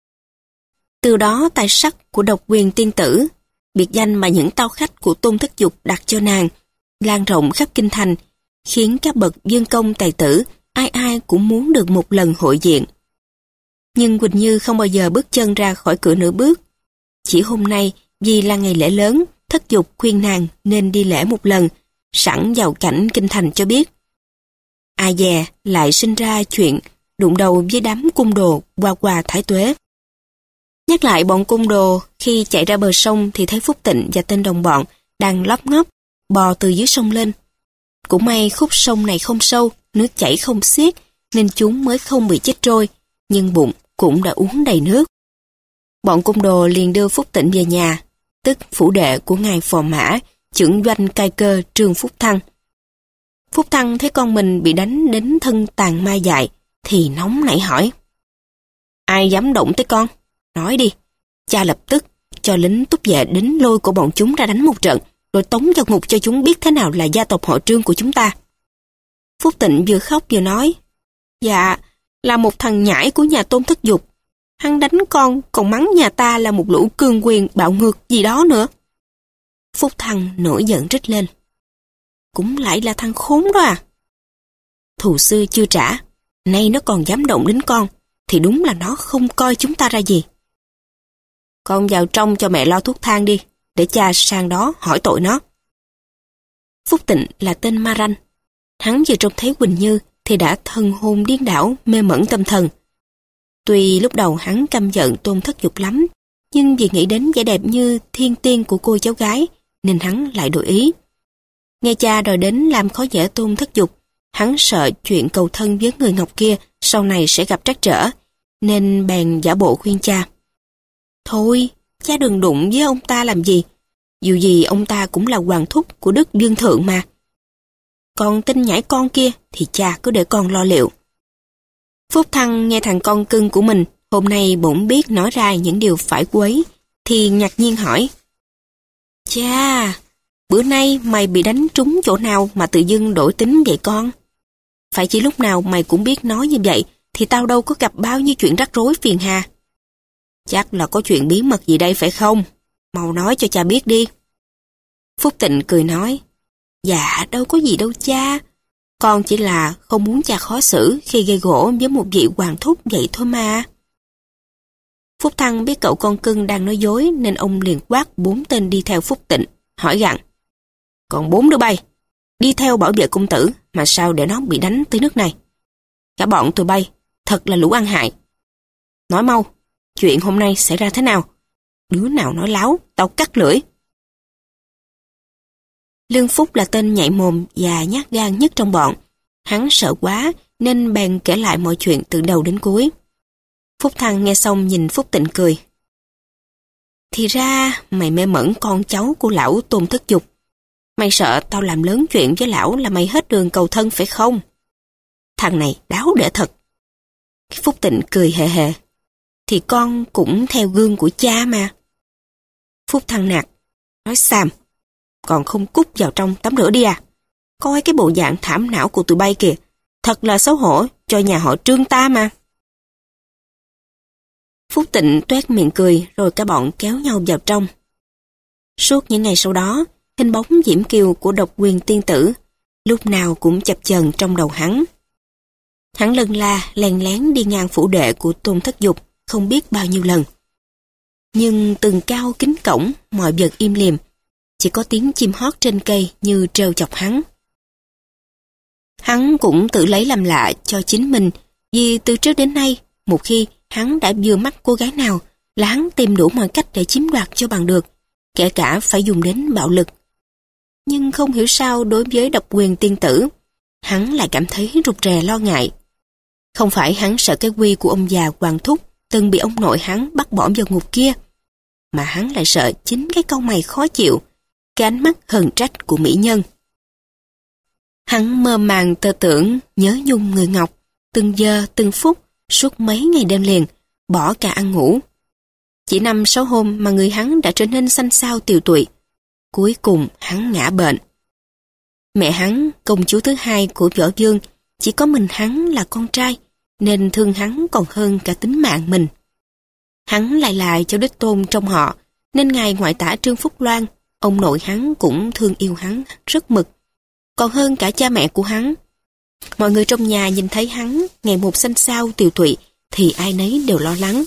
S1: Từ đó tài sắc của độc quyền tiên tử, biệt danh mà những tao khách của Tôn Thất Dục đặt cho nàng, lan rộng khắp kinh thành, khiến các bậc dương công tài tử ai ai cũng muốn được một lần hội diện. Nhưng Quỳnh Như không bao giờ bước chân ra khỏi cửa nửa bước. Chỉ hôm nay, vì là ngày lễ lớn, Thất Dục khuyên nàng nên đi lễ một lần, sẵn vào cảnh kinh thành cho biết. Ai dè lại sinh ra chuyện đụng đầu với đám cung đồ Hoa Hoa Thái Tuế. Nhắc lại bọn cung đồ, khi chạy ra bờ sông thì thấy Phúc Tịnh và tên đồng bọn đang lóp ngóp bò từ dưới sông lên. Cũng may khúc sông này không sâu, nước chảy không xiết, nên chúng mới không bị chết trôi, nhưng bụng cũng đã uống đầy nước. Bọn cung đồ liền đưa Phúc Tịnh về nhà, tức phủ đệ của ngài phò mã, chưởng doanh cai cơ Trương Phúc Thăng. Phúc Thăng thấy con mình bị đánh đến thân tàn ma dại, thì nóng nảy hỏi. Ai dám động tới con? Nói đi, cha lập tức cho lính túc vệ đến lôi của bọn chúng ra đánh một trận, rồi tống vào ngục cho chúng biết thế nào là gia tộc họ Trương của chúng ta. Phúc Tịnh vừa khóc vừa nói, dạ, là một thằng nhãi của nhà Tôn Thất Dục. Hắn đánh con, còn mắng nhà ta là một lũ cương quyền bạo ngược gì đó nữa. Phúc Thăng nổi giận rít lên. Cũng lại là thằng khốn đó à? Thù xưa chưa trả, nay nó còn dám động đến con, thì đúng là nó không coi chúng ta ra gì. Con vào trong cho mẹ lo thuốc thang đi, để cha sang đó hỏi tội nó. Phúc Tịnh là tên ma ranh. Hắn vừa trông thấy Quỳnh Như thì đã thần hồn điên đảo, mê mẩn tâm thần. Tuy lúc đầu hắn căm giận Tôn Thất Dục lắm, nhưng vì nghĩ đến vẻ đẹp như thiên tiên của cô cháu gái, nên hắn lại đổi ý. Nghe cha đòi đến làm khó dễ Tôn Thất Dục, hắn sợ chuyện cầu thân với người Ngọc kia sau này sẽ gặp trắc trở, nên bèn giả bộ khuyên cha. Thôi, cha đừng đụng với ông ta làm gì, dù gì ông ta cũng là hoàng thúc của Đức Dương Thượng mà. Còn tin nhãi con kia thì cha cứ để con lo liệu. Phúc Thăng nghe thằng con cưng của mình hôm nay bỗng biết nói ra những điều phải quấy, thì ngạc nhiên hỏi. Cha, bữa nay mày bị đánh trúng chỗ nào mà tự dưng đổi tính vậy con? Phải chỉ lúc nào mày cũng biết nói như vậy thì tao đâu có gặp bao nhiêu chuyện rắc rối phiền hà. Chắc là có chuyện bí mật gì đây phải không? Mau nói cho cha biết đi. Phúc Tịnh cười nói. Dạ đâu có gì đâu cha. Con chỉ là không muốn cha khó xử khi gây gổ với một vị hoàng thúc vậy thôi mà. Phúc Thăng biết cậu con cưng đang nói dối nên ông liền quát bốn tên đi theo Phúc Tịnh, hỏi gặng. Còn bốn đứa bay, đi theo bảo vệ công tử mà sao để nó bị đánh tới nước này? Cả bọn tụi bay, thật là lũ ăn hại. Nói mau, chuyện hôm nay xảy ra thế nào? Đứa nào nói láo, tao cắt lưỡi. Lương Phúc là tên nhạy mồm và nhát gan nhất trong bọn. Hắn sợ quá nên bèn kể lại mọi chuyện từ đầu đến cuối. Phúc Thăng nghe xong nhìn Phúc Tịnh cười. Thì ra mày mê mẩn con cháu của lão Tôn Thất Dục. Mày sợ tao làm lớn chuyện với lão là mày hết đường cầu thân phải không? Thằng này đáo để thật. Phúc Tịnh cười hề hề. Thì con cũng theo gương của cha mà. Phúc Thăng nạt. Nói xàm. Còn không cút vào trong tắm rửa đi à? Coi cái bộ dạng thảm não của tụi bay kìa. Thật là xấu hổ cho nhà họ Trương ta mà. Phúc Tịnh toét miệng cười rồi cả bọn kéo nhau vào trong. Suốt những ngày sau đó, hình bóng diễm kiều của độc quyền tiên tử lúc nào cũng chập chờn trong đầu hắn. Hắn lân la lén lén đi ngang phủ đệ của Tôn Thất Dục không biết bao nhiêu lần. Nhưng tường cao kính cổng, mọi vật im lìm. Chỉ có tiếng chim hót trên cây như trêu chọc hắn. Hắn cũng tự lấy làm lạ cho chính mình, vì từ trước đến nay, một khi hắn đã vừa mắt cô gái nào, là hắn tìm đủ mọi cách để chiếm đoạt cho bằng được, kể cả phải dùng đến bạo lực. Nhưng không hiểu sao đối với độc quyền tiên tử, hắn lại cảm thấy rụt rè lo ngại. Không phải hắn sợ cái quy của ông già Hoàng Thúc từng bị ông nội hắn bắt bỏ vào ngục kia, mà hắn lại sợ chính cái cau mày khó chịu, cái ánh mắt hờn trách của mỹ nhân. Hắn mơ màng tơ tưởng nhớ nhung người Ngọc, từng giờ từng phút, suốt mấy ngày đêm liền, bỏ cả ăn ngủ. Chỉ năm sáu hôm mà người hắn đã trở nên xanh xao tiều tụy. Cuối cùng hắn ngã bệnh. Mẹ hắn, công chúa thứ hai của Võ Vương, chỉ có mình hắn là con trai, nên thương hắn còn hơn cả tính mạng mình. Hắn lại là cháu đích tôn trong họ, nên ngài ngoại tả Trương Phúc Loan, ông nội hắn cũng thương yêu hắn rất mực, còn hơn cả cha mẹ của hắn. Mọi người trong nhà nhìn thấy hắn ngày một xanh xao tiều tụy, thì ai nấy đều lo lắng.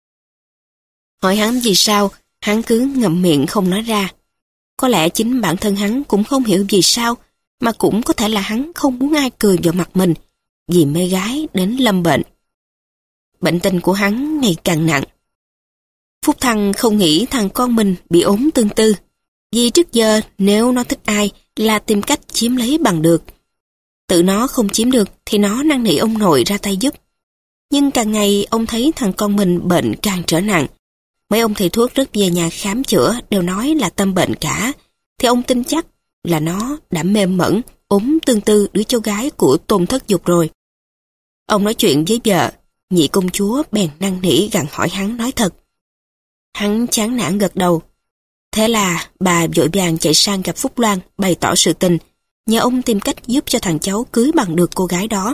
S1: Hỏi hắn vì sao, hắn cứ ngậm miệng không nói ra. Có lẽ chính bản thân hắn cũng không hiểu vì sao, mà cũng có thể là hắn không muốn ai cười vào mặt mình, vì mê gái đến lâm bệnh. Bệnh tình của hắn ngày càng nặng. Phúc Thăng không nghĩ thằng con mình bị ốm tương tư, vì trước giờ nếu nó thích ai là tìm cách chiếm lấy bằng được. Tự nó không chiếm được thì nó năn nỉ ông nội ra tay giúp. Nhưng càng ngày ông thấy thằng con mình bệnh càng trở nặng. Mấy ông thầy thuốc rất về nhà khám chữa đều nói là tâm bệnh cả, thì ông tin chắc là nó đã mềm mẫn, ốm tương tư đứa cháu gái của Tôn Thất Dục rồi. Ông nói chuyện với vợ, nhị công chúa bèn năn nỉ gặng hỏi hắn nói thật. Hắn chán nản gật đầu. Thế là bà vội vàng chạy sang gặp Phúc Loan bày tỏ sự tình, nhờ ông tìm cách giúp cho thằng cháu cưới bằng được cô gái đó.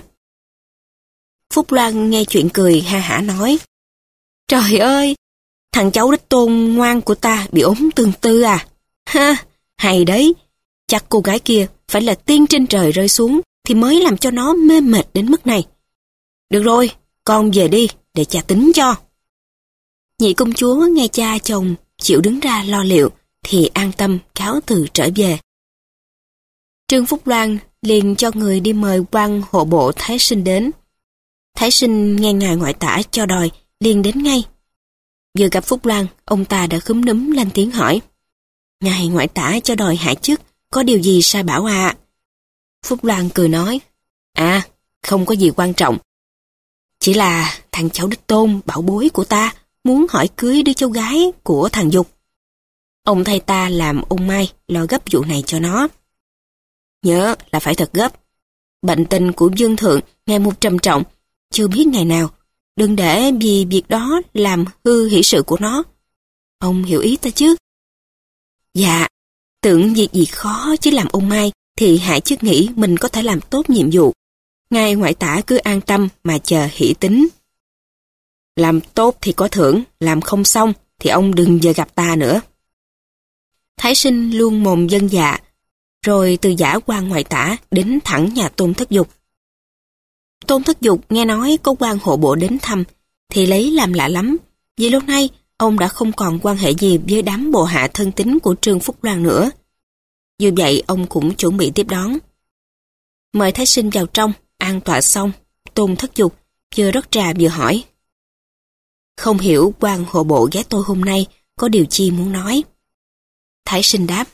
S1: Phúc Loan nghe chuyện cười ha hả nói: Trời ơi, thằng cháu đích tôn ngoan của ta bị ốm tương tư à? Ha, hay đấy, chắc cô gái kia phải là tiên trên trời rơi xuống thì mới làm cho nó mê mệt đến mức này. Được rồi, con về đi để cha tính cho. Nhị công chúa nghe cha chồng chịu đứng ra lo liệu thì an tâm cáo từ trở về. Trương Phúc Loan liền cho người đi mời quan hộ bộ Thái Sinh đến. Thái Sinh nghe ngài ngoại tả cho đòi, liền đến ngay. Vừa gặp Phúc Loan, ông ta đã khúm núm lên tiếng hỏi: Ngài ngoại tả cho đòi hạ chức, có điều gì sai bảo à? Phúc Loan cười nói: À, không có gì quan trọng. Chỉ là thằng cháu đích tôn bảo bối của ta muốn hỏi cưới đứa cháu gái của thằng Dục. Ông thay ta làm ông Mai lo gấp vụ này cho nó. Nhớ là phải thật gấp. Bệnh tình của Dương Thượng ngày một trầm trọng, chưa biết ngày nào. Đừng để vì việc đó làm hư hỷ sự của nó. Ông hiểu ý ta chứ? Dạ, tưởng việc gì khó chứ làm ông Mai thì Hạ chức nghĩ mình có thể làm tốt nhiệm vụ. Ngài ngoại tả cứ an tâm mà chờ hỷ tính. Làm tốt thì có thưởng, làm không xong thì ông đừng giờ gặp ta nữa. Thái Sinh luôn mồm dân dạ, rồi từ giả quan ngoại tả đến thẳng nhà Tôn Thất Dục. Tôn Thất Dục nghe nói có quan hộ bộ đến thăm thì lấy làm lạ lắm, vì lâu nay ông đã không còn quan hệ gì với đám bộ hạ thân tín của Trương Phúc Loan nữa. Dù vậy ông cũng chuẩn bị tiếp đón. Mời Thái Sinh vào trong, an tọa xong, Tôn Thất Dục vừa rót trà vừa hỏi: Không hiểu quan hộ bộ ghé tôi hôm nay có điều chi muốn nói? Thái Sinh đáp: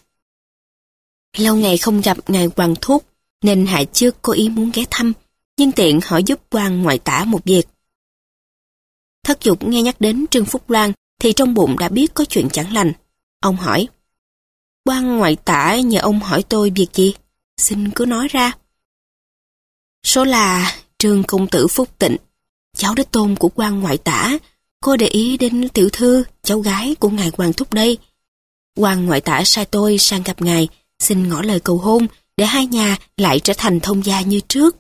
S1: Lâu ngày không gặp ngài Hoàng Thúc, nên Hạ chức có ý muốn ghé thăm, nhưng tiện hỏi giúp quan ngoại tả một việc. Thất Dục nghe nhắc đến Trương Phúc Loan thì trong bụng đã biết có chuyện chẳng lành. Ông hỏi: Quan ngoại tả nhờ ông hỏi tôi việc gì? Xin cứ nói ra. Số là Trương công tử Phúc Tịnh, cháu đích tôn của quan ngoại tả, có để ý đến tiểu thư, cháu gái của ngài Hoàng Thúc đây. Quan ngoại tả sai tôi sang gặp ngài, xin ngỏ lời cầu hôn để hai nhà lại trở thành thông gia như trước.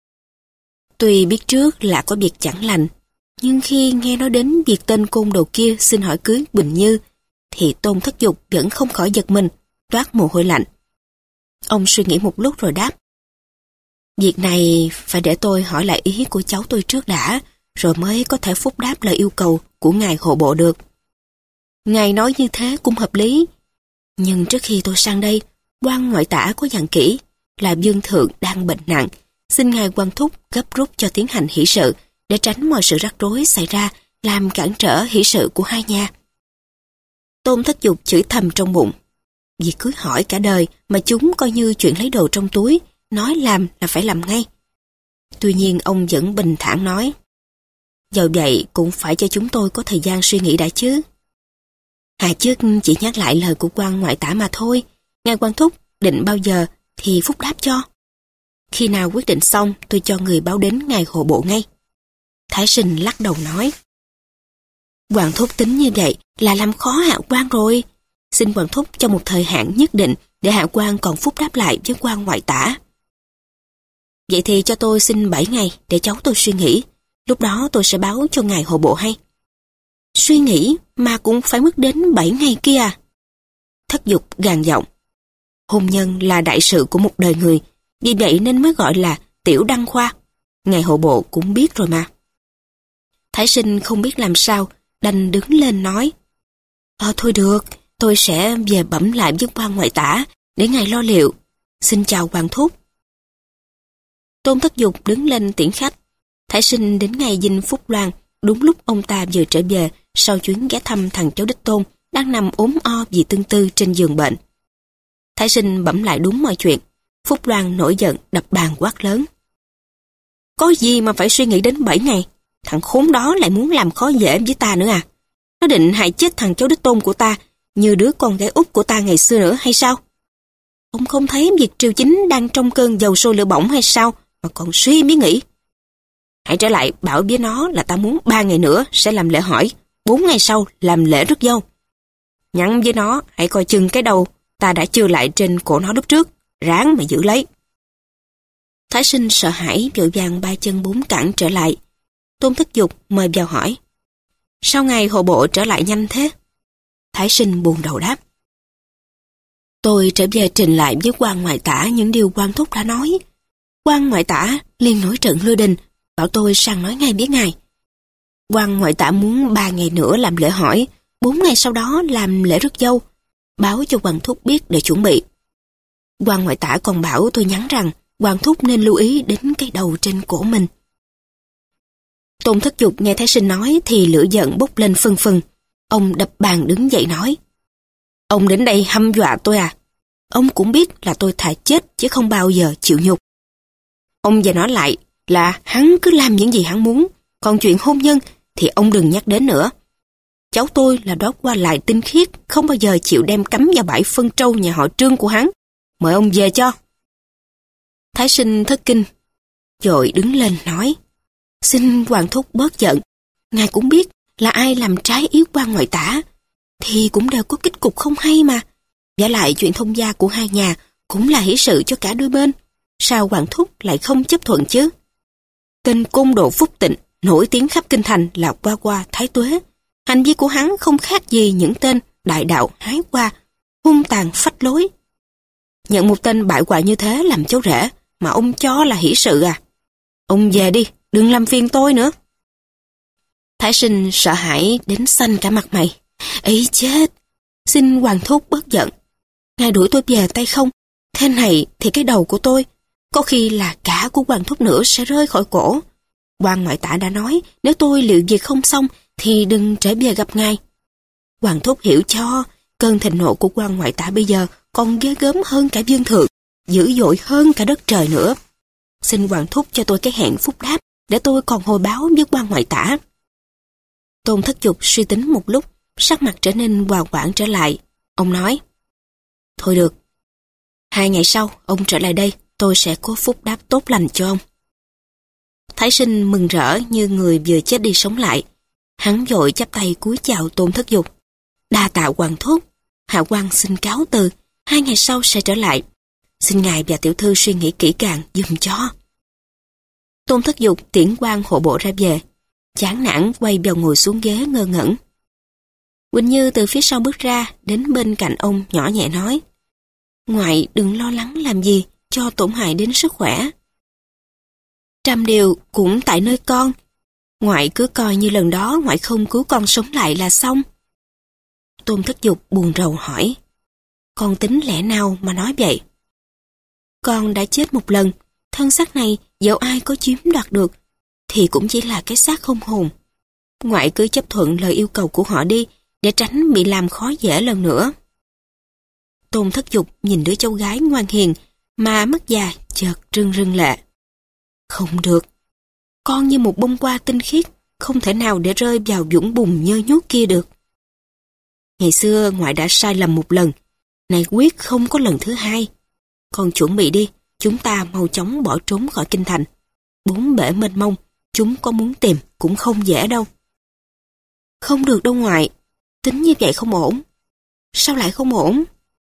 S1: Tuy biết trước là có việc chẳng lành, nhưng khi nghe nói đến việc tên côn đồ kia xin hỏi cưới Bình Như, thì Tôn Thất Dục vẫn không khỏi giật mình, toát mồ hôi lạnh. Ông suy nghĩ một lúc rồi đáp: Việc này phải để tôi hỏi lại ý của cháu tôi trước đã, rồi mới có thể phúc đáp lời yêu cầu của ngài hộ bộ được. Ngài nói như thế cũng hợp lý. Nhưng trước khi tôi sang đây, quan ngoại tả có dặn kỹ là vương thượng đang bệnh nặng, xin ngài quan thúc gấp rút cho tiến hành hỷ sự để tránh mọi sự rắc rối xảy ra làm cản trở hỷ sự của hai nhà. Tôn Thất Dục chửi thầm trong bụng. Việc cưới hỏi cả đời mà chúng coi như chuyện lấy đồ trong túi, nói làm là phải làm ngay. Tuy nhiên ông vẫn bình thản nói, dầu vậy cũng phải cho chúng tôi có thời gian suy nghĩ đã chứ. Hà chức chỉ nhắc lại lời của quan ngoại tả mà thôi. Ngài quan thúc định bao giờ thì phúc đáp cho. Khi nào quyết định xong tôi cho người báo đến ngài hộ bộ ngay. Thái Sinh lắc đầu nói, Hoàng thúc tính như vậy là làm khó hạ quan rồi. Xin Hoàng thúc cho một thời hạn nhất định để hạ quan còn phúc đáp lại với quan ngoại tả. Vậy thì cho tôi xin bảy ngày để cháu tôi suy nghĩ. Lúc đó tôi sẽ báo cho ngài hộ bộ hay. Suy nghĩ mà cũng phải mất đến bảy ngày kia à? Thất Dục gàn giọng. Hôn nhân là đại sự của một đời người, vì vậy nên mới gọi là tiểu đăng khoa. Ngài hộ bộ cũng biết rồi mà. Thái Sinh không biết làm sao, đành đứng lên nói. Ờ thôi được, tôi sẽ về bẩm lại với quan ngoại tả để ngài lo liệu. Xin chào Hoàng thúc. Tôn Thất Dục đứng lên tiễn khách. Thái Sinh đến ngày dinh Phúc Loan, đúng lúc ông ta vừa trở về sau chuyến ghé thăm thằng cháu đích Tôn đang nằm ốm o vì tương tư trên giường bệnh. Thái Sinh bẩm lại đúng mọi chuyện. Phúc Loan nổi giận đập bàn quát lớn. Có gì mà phải suy nghĩ đến bảy ngày? Thằng khốn đó lại muốn làm khó dễ với ta nữa à? Nó định hại chết thằng cháu đích Tôn của ta như đứa con gái út của ta ngày xưa nữa hay sao? Ông không thấy việc triều chính đang trong cơn dầu sôi lửa bỏng hay sao mà còn suy mới nghĩ? Hãy trở lại bảo với nó là ta muốn ba ngày nữa sẽ làm lễ hỏi, bốn ngày sau làm lễ rước dâu. Nhắn với nó hãy coi chừng cái đầu ta đã chừa lại trên cổ nó lúc trước, ráng mà giữ lấy. Thái Sinh sợ hãi vội vàng ba chân bốn cẳng trở lại. Tôn Thất Dục mời vào hỏi. Sao ngài hộ bộ trở lại nhanh thế? Thái Sinh buồn đầu đáp. Tôi trở về trình lại với quan ngoại tả những điều quan thúc đã nói. Quan ngoại tả liền nổi trận lôi đình, bảo tôi sang nói ngay với ngài. Quan ngoại tả muốn ba ngày nữa làm lễ hỏi, bốn ngày sau đó làm lễ rước dâu, báo cho Hoàng thúc biết để chuẩn bị. Quan ngoại tả còn bảo tôi nhắn rằng Hoàng thúc nên lưu ý đến cái đầu trên cổ mình. Tôn Thất Dục nghe Thái Sinh nói thì lửa giận bốc lên phừng phừng. Ông đập bàn đứng dậy nói. Ông đến đây hăm dọa tôi à? Ông cũng biết là tôi thà chết chứ không bao giờ chịu nhục. Ông và nói lại là hắn cứ làm những gì hắn muốn, còn chuyện hôn nhân thì ông đừng nhắc đến nữa. Cháu tôi là đó qua lại tinh khiết, không bao giờ chịu đem cắm vào bãi phân trâu nhà họ Trương của hắn. Mời ông về cho. Thái Sinh thất kinh, vội đứng lên nói. Xin Hoàng thúc bớt giận. Ngài cũng biết là ai làm trái ý quan ngoại tả thì cũng đều có kết cục không hay mà. Vả lại chuyện thông gia của hai nhà cũng là hỷ sự cho cả đôi bên. Sao Hoàng thúc lại không chấp thuận chứ? Tên côn đồ Phúc Tịnh nổi tiếng khắp kinh thành là Qua Qua Thái Tuế. Hành vi của hắn không khác gì những tên đại đạo hái qua, hung tàn phách lối. Nhận một tên bại hoại như thế làm cháu rể mà ông cho là hỷ sự à? Ông về đi, đừng làm phiền tôi nữa. Thái Sinh sợ hãi đến xanh cả mặt mày. Ấy chết! Xin Hoàng thúc bớt giận. Ngài đuổi tôi về tay không? Thế này thì cái đầu của tôi, có khi là cả của Hoàng thúc nữa sẽ rơi khỏi cổ. Quan ngoại tả đã nói nếu tôi liệu việc không xong thì đừng trở về gặp ngài. Hoàng thúc hiểu cho, cơn thịnh nộ của quan ngoại tả bây giờ còn ghê gớm hơn cả vương thượng, dữ dội hơn cả đất trời nữa. Xin Hoàng thúc cho tôi cái hẹn phúc đáp để tôi còn hồi báo với quan ngoại tả. Tôn Thất Dục suy tính một lúc, sắc mặt trở nên hòa hoãn trở lại. Ông nói, thôi được, hai ngày sau ông trở lại đây, tôi sẽ có phúc đáp tốt lành cho ông. Thái Sinh mừng rỡ như người vừa chết đi sống lại. Hắn vội chắp tay cúi chào Tôn Thất Dục. Đa tạ Hoàng thúc, hạ quan xin cáo từ, hai ngày sau sẽ trở lại. Xin ngài và tiểu thư suy nghĩ kỹ càng giùm cho. Tôn Thất Dục tiễn quan hộ bộ ra về, chán nản quay vào ngồi xuống ghế ngơ ngẩn. Quỳnh Như từ phía sau bước ra, đến bên cạnh ông nhỏ nhẹ nói, ngoại đừng lo lắng làm gì cho tổn hại đến sức khỏe. Trăm điều cũng tại nơi con, ngoại cứ coi như lần đó ngoại không cứu con sống lại là xong. Tôn Thất Dục buồn rầu hỏi, con tính lẽ nào mà nói vậy? Con đã chết một lần, thân xác này dẫu ai có chiếm đoạt được, thì cũng chỉ là cái xác không hồn. Ngoại cứ chấp thuận lời yêu cầu của họ đi, để tránh bị làm khó dễ lần nữa. Tôn Thất Dục nhìn đứa cháu gái ngoan hiền, mà mắt già chợt rưng rưng lệ. Không được, con như một bông hoa tinh khiết, không thể nào để rơi vào vũng bùn nhơ nhút kia được. Ngày xưa ngoại đã sai lầm một lần, này quyết không có lần thứ hai. Con chuẩn bị đi, chúng ta mau chóng bỏ trốn khỏi kinh thành. Bốn bể mênh mông, chúng có muốn tìm cũng không dễ đâu. Không được đâu ngoại, tính như vậy không ổn. Sao lại không ổn?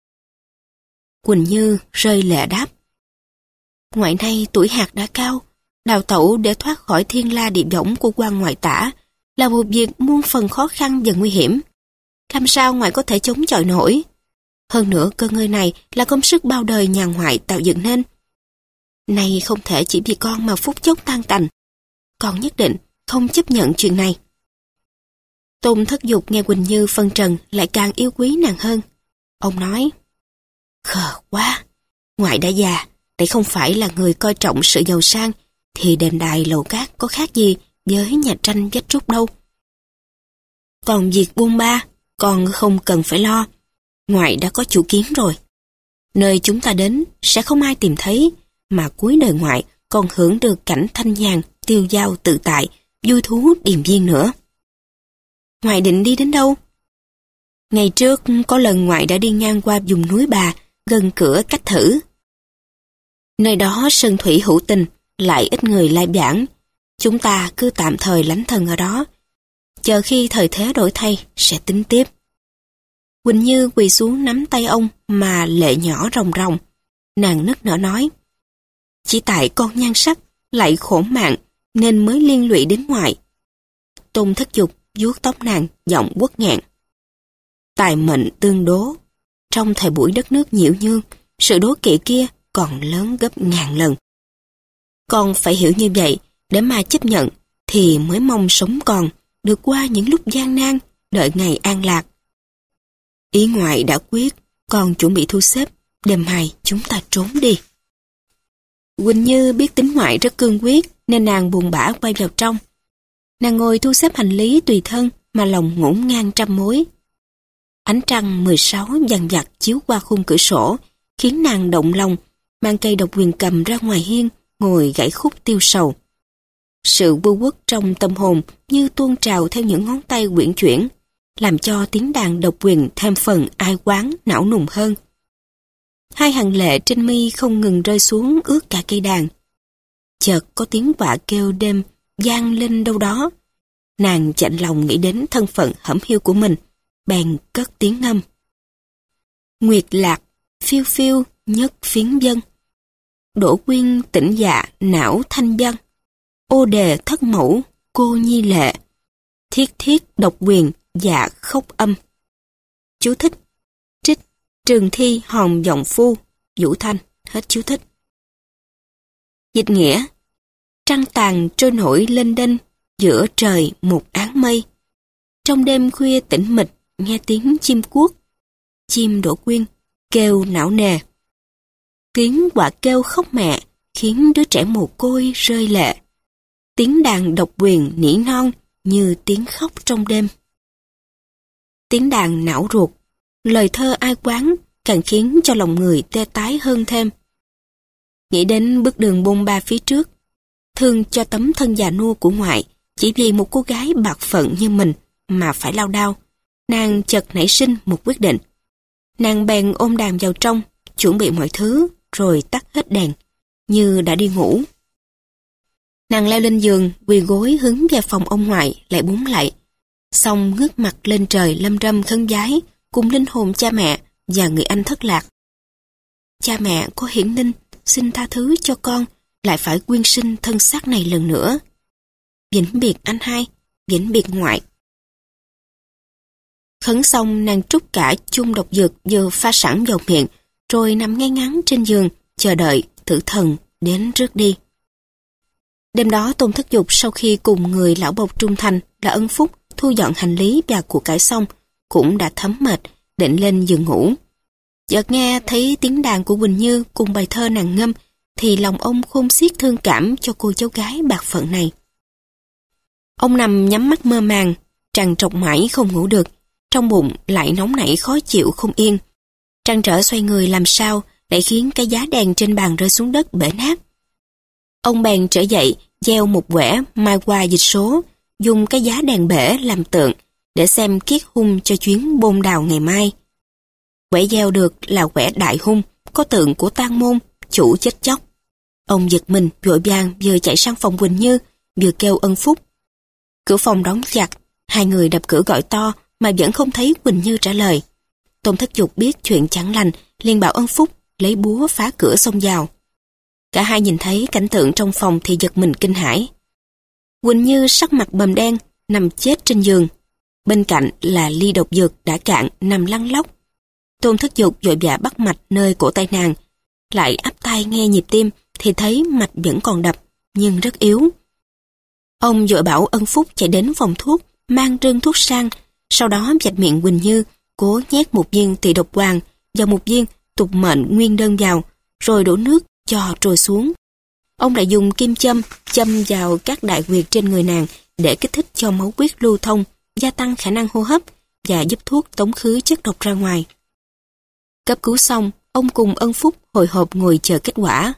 S1: Quỳnh Như rơi lệ đáp. Ngoại nay tuổi hạt đã cao, đào tẩu để thoát khỏi thiên la địa võng của quan ngoại tả là một việc muôn phần khó khăn và nguy hiểm. Làm sao ngoại có thể chống chọi nổi? Hơn nữa cơ ngơi này là công sức bao đời nhà ngoại tạo dựng nên. Này không thể chỉ vì con mà phút chốc tan tành. Con nhất định không chấp nhận chuyện này. Tôn Thất Dục nghe Quỳnh Như phân trần lại càng yêu quý nàng hơn. Ông nói, khờ quá, ngoại đã già, để không phải là người coi trọng sự giàu sang, thì đền đài lầu cát có khác gì với nhà tranh vách trúc đâu. Còn việc buôn ba, con không cần phải lo. Ngoại đã có chủ kiến rồi. Nơi chúng ta đến sẽ không ai tìm thấy, mà cuối đời ngoại còn hưởng được cảnh thanh nhàn, tiêu dao tự tại, vui thú điềm viên nữa. Ngoại định đi đến đâu? Ngày trước có lần ngoại đã đi ngang qua vùng núi Bà, gần cửa Cách Thử. Nơi đó sơn thủy hữu tình, lại ít người lai vãng. Chúng ta cứ tạm thời lánh thân ở đó, chờ khi thời thế đổi thay sẽ tính tiếp. Quỳnh Như quỳ xuống nắm tay ông mà lệ nhỏ ròng ròng. Nàng nức nở nói, chỉ tại con nhan sắc lại khổ mạng nên mới liên lụy đến ngoại. Tôn Thất Dục vuốt tóc nàng, giọng uất nghẹn. Tài mệnh tương đố, trong thời buổi đất nước nhiễu nhương, sự đố kỵ kia còn lớn gấp ngàn lần. Con phải hiểu như vậy, để mà chấp nhận, thì mới mong sống còn, được qua những lúc gian nan, đợi ngày an lạc. Ý ngoại đã quyết, con chuẩn bị thu xếp, đêm mai chúng ta trốn đi. Quỳnh Như biết tính ngoại rất cương quyết, nên nàng buồn bã quay vào trong. Nàng ngồi thu xếp hành lý tùy thân, mà lòng ngổn ngang trăm mối. Ánh trăng mười sáu dằn vặt chiếu qua khung cửa sổ, khiến nàng động lòng, mang cây độc huyền cầm ra ngoài hiên, ngồi gảy khúc tiêu sầu. Sự vô uất trong tâm hồn như tuôn trào theo những ngón tay quyển chuyển, làm cho tiếng đàn độc huyền thêm phần ai oán não nùng hơn. Hai hàng lệ trên mi không ngừng rơi xuống ướt cả cây đàn. Chợt có tiếng quạ kêu đêm vang lên đâu đó. Nàng chạnh lòng nghĩ đến thân phận hẩm hiu của mình, bèn cất tiếng ngâm. Nguyệt lạc, phiêu phiêu, nhất phiến dân. Đỗ quyên tỉnh dạ, não thanh văn. Ô đề thất mẫu, cô nhi lệ. Thiết thiết độc quyền, dạ khóc âm. Chú thích. Trích, Trường Thi Hòn Giọng Phu, Vũ Thanh. Hết chú thích. Dịch nghĩa. Trăng tàn trôi nổi lên đênh, giữa trời một áng mây. Trong đêm khuya tĩnh mịch, nghe tiếng chim cuốc. Chim Đỗ Quyên kêu não nề. Tiếng quạ kêu khóc mẹ khiến đứa trẻ mồ côi rơi lệ. Tiếng đàn độc quyền nỉ non như tiếng khóc trong đêm. Tiếng đàn não ruột, lời thơ ai quán càng khiến cho lòng người tê tái hơn thêm. Nghĩ đến bước đường bôn ba phía trước, thương cho tấm thân già nua của ngoại chỉ vì một cô gái bạc phận như mình mà phải lao đao, nàng chợt nảy sinh một quyết định. Nàng bèn ôm đàn vào trong, chuẩn bị mọi thứ, rồi tắt hết đèn, như đã đi ngủ. Nàng leo lên giường, quỳ gối hướng về phòng ông ngoại, lại búng lại. Xong ngước mặt lên trời lâm râm khấn vái, cùng linh hồn cha mẹ và người anh thất lạc. Cha mẹ có hiển ninh, xin tha thứ cho con, lại phải quyên sinh thân xác này lần nữa. Vĩnh biệt anh hai, vĩnh biệt ngoại. Khấn xong nàng trút cả chung độc dược vừa pha sẵn vào miệng, rồi nằm ngay ngắn trên giường, chờ đợi tử thần đến rước đi. Đêm đó Tôn Thất Dục sau khi cùng người lão bộc trung thành là Ân Phúc thu dọn hành lý và của cải xong, cũng đã thấm mệt, định lên giường ngủ. Chợt nghe thấy tiếng đàn của Quỳnh Như cùng bài thơ nàng ngâm, thì lòng ông khôn xiết thương cảm cho cô cháu gái bạc phận này. Ông nằm nhắm mắt mơ màng, trằn trọc mãi không ngủ được, trong bụng lại nóng nảy khó chịu không yên. Trăn trở xoay người làm sao lại khiến cái giá đèn trên bàn rơi xuống đất bể nát. Ông bèn trở dậy, gieo một quẻ mai qua dịch số, dùng cái giá đèn bể làm tượng để xem kiết hung cho chuyến bôn đào ngày mai. Quẻ gieo được là quẻ đại hung, có tượng của tang môn, chủ chết chóc. Ông giật mình vội vàng vừa chạy sang phòng Quỳnh Như, vừa kêu Ân Phúc. Cửa phòng đóng chặt, hai người đập cửa gọi to mà vẫn không thấy Quỳnh Như trả lời. Tôn Thất Dục biết chuyện chẳng lành, liền bảo Ân Phúc lấy búa phá cửa xông vào. Cả hai nhìn thấy cảnh tượng trong phòng thì giật mình kinh hãi. Quỳnh Như sắc mặt bầm đen, nằm chết trên giường. Bên cạnh là ly độc dược đã cạn nằm lăn lóc. Tôn Thất Dục vội vã bắt mạch nơi cổ tay nàng, lại áp tai nghe nhịp tim thì thấy mạch vẫn còn đập, nhưng rất yếu. Ông vội bảo Ân Phúc chạy đến phòng thuốc, mang rương thuốc sang, sau đó vạch miệng Quỳnh Như, cố nhét một viên tỳ độc hoàng và một viên tục mệnh nguyên đơn vào, rồi đổ nước cho trôi xuống. Ông lại dùng kim châm châm vào các đại huyệt trên người nàng để kích thích cho máu huyết lưu thông, gia tăng khả năng hô hấp và giúp thuốc tống khứ chất độc ra ngoài. Cấp cứu xong, ông cùng Ân Phúc hồi hộp ngồi chờ kết quả.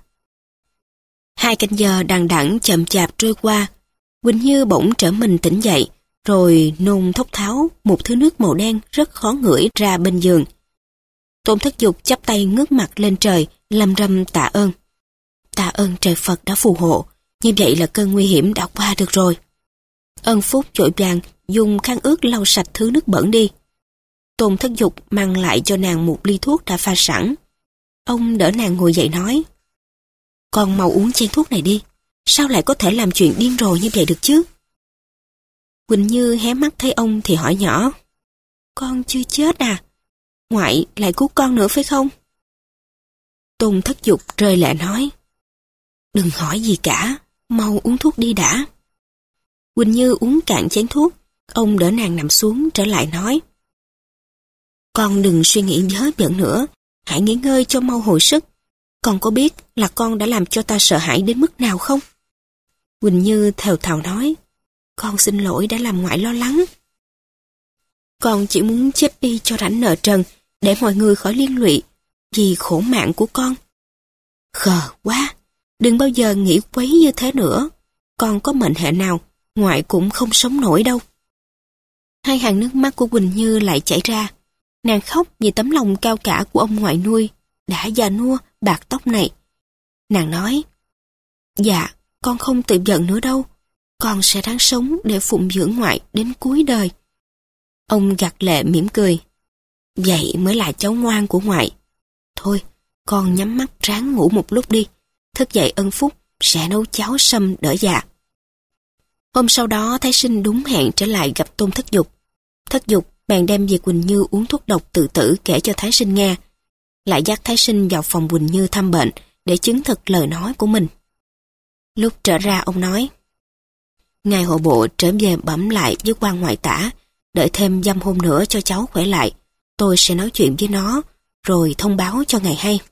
S1: Hai canh giờ đằng đẵng chậm chạp trôi qua, Quỳnh Như bỗng trở mình tỉnh dậy, rồi nôn thốc tháo một thứ nước màu đen rất khó ngửi ra bên giường. Tôn Thất Dục chắp tay ngước mặt lên trời, lầm rầm tạ ơn. Tạ ơn trời Phật đã phù hộ, như vậy là cơn nguy hiểm đã qua được rồi. Ân Phúc vội vàng dùng khăn ướt lau sạch thứ nước bẩn đi. Tôn Thất Dục mang lại cho nàng một ly thuốc đã pha sẵn. Ông đỡ nàng ngồi dậy nói, con mau uống chén thuốc này đi, sao lại có thể làm chuyện điên rồ như vậy được chứ? Quỳnh Như hé mắt thấy ông thì hỏi nhỏ, con chưa chết à? Ngoại lại cứu con nữa phải không? Tôn Thất Dục rơi lệ nói, đừng hỏi gì cả, mau uống thuốc đi đã. Quỳnh Như uống cạn chén thuốc, ông đỡ nàng nằm xuống trở lại nói, con đừng suy nghĩ vớ vẩn nữa, hãy nghỉ ngơi cho mau hồi sức. Con có biết là con đã làm cho ta sợ hãi đến mức nào không? Quỳnh Như thều thào nói, con xin lỗi đã làm ngoại lo lắng. Con chỉ muốn chết đi cho rảnh nợ trần, để mọi người khỏi liên lụy, vì khổ mạng của con. Khờ quá, đừng bao giờ nghĩ quấy như thế nữa. Con có mệnh hệ nào, ngoại cũng không sống nổi đâu. Hai hàng nước mắt của Quỳnh Như lại chảy ra. Nàng khóc vì tấm lòng cao cả của ông ngoại nuôi, đã già nua, bạc tóc này. Nàng nói, dạ, con không tự giận nữa đâu. Con sẽ ráng sống để phụng dưỡng ngoại đến cuối đời. Ông gạt lệ mỉm cười. Vậy mới là cháu ngoan của ngoại. Thôi, con nhắm mắt ráng ngủ một lúc đi. Thức dậy Ân Phúc sẽ nấu cháo sâm đỡ dạ. Hôm sau đó Thái Sinh đúng hẹn trở lại gặp Tôn Thất Dục. Thất Dục bèn đem về Quỳnh Như uống thuốc độc tự tử kể cho Thái Sinh nghe. Lại dắt Thái Sinh vào phòng Quỳnh Như thăm bệnh để chứng thực lời nói của mình. Lúc trở ra ông nói, ngài hộ bộ trở về bẩm lại với quan ngoại tả, đợi thêm dăm hôm nữa cho cháu khỏe lại, tôi sẽ nói chuyện với nó, rồi thông báo cho ngài hay.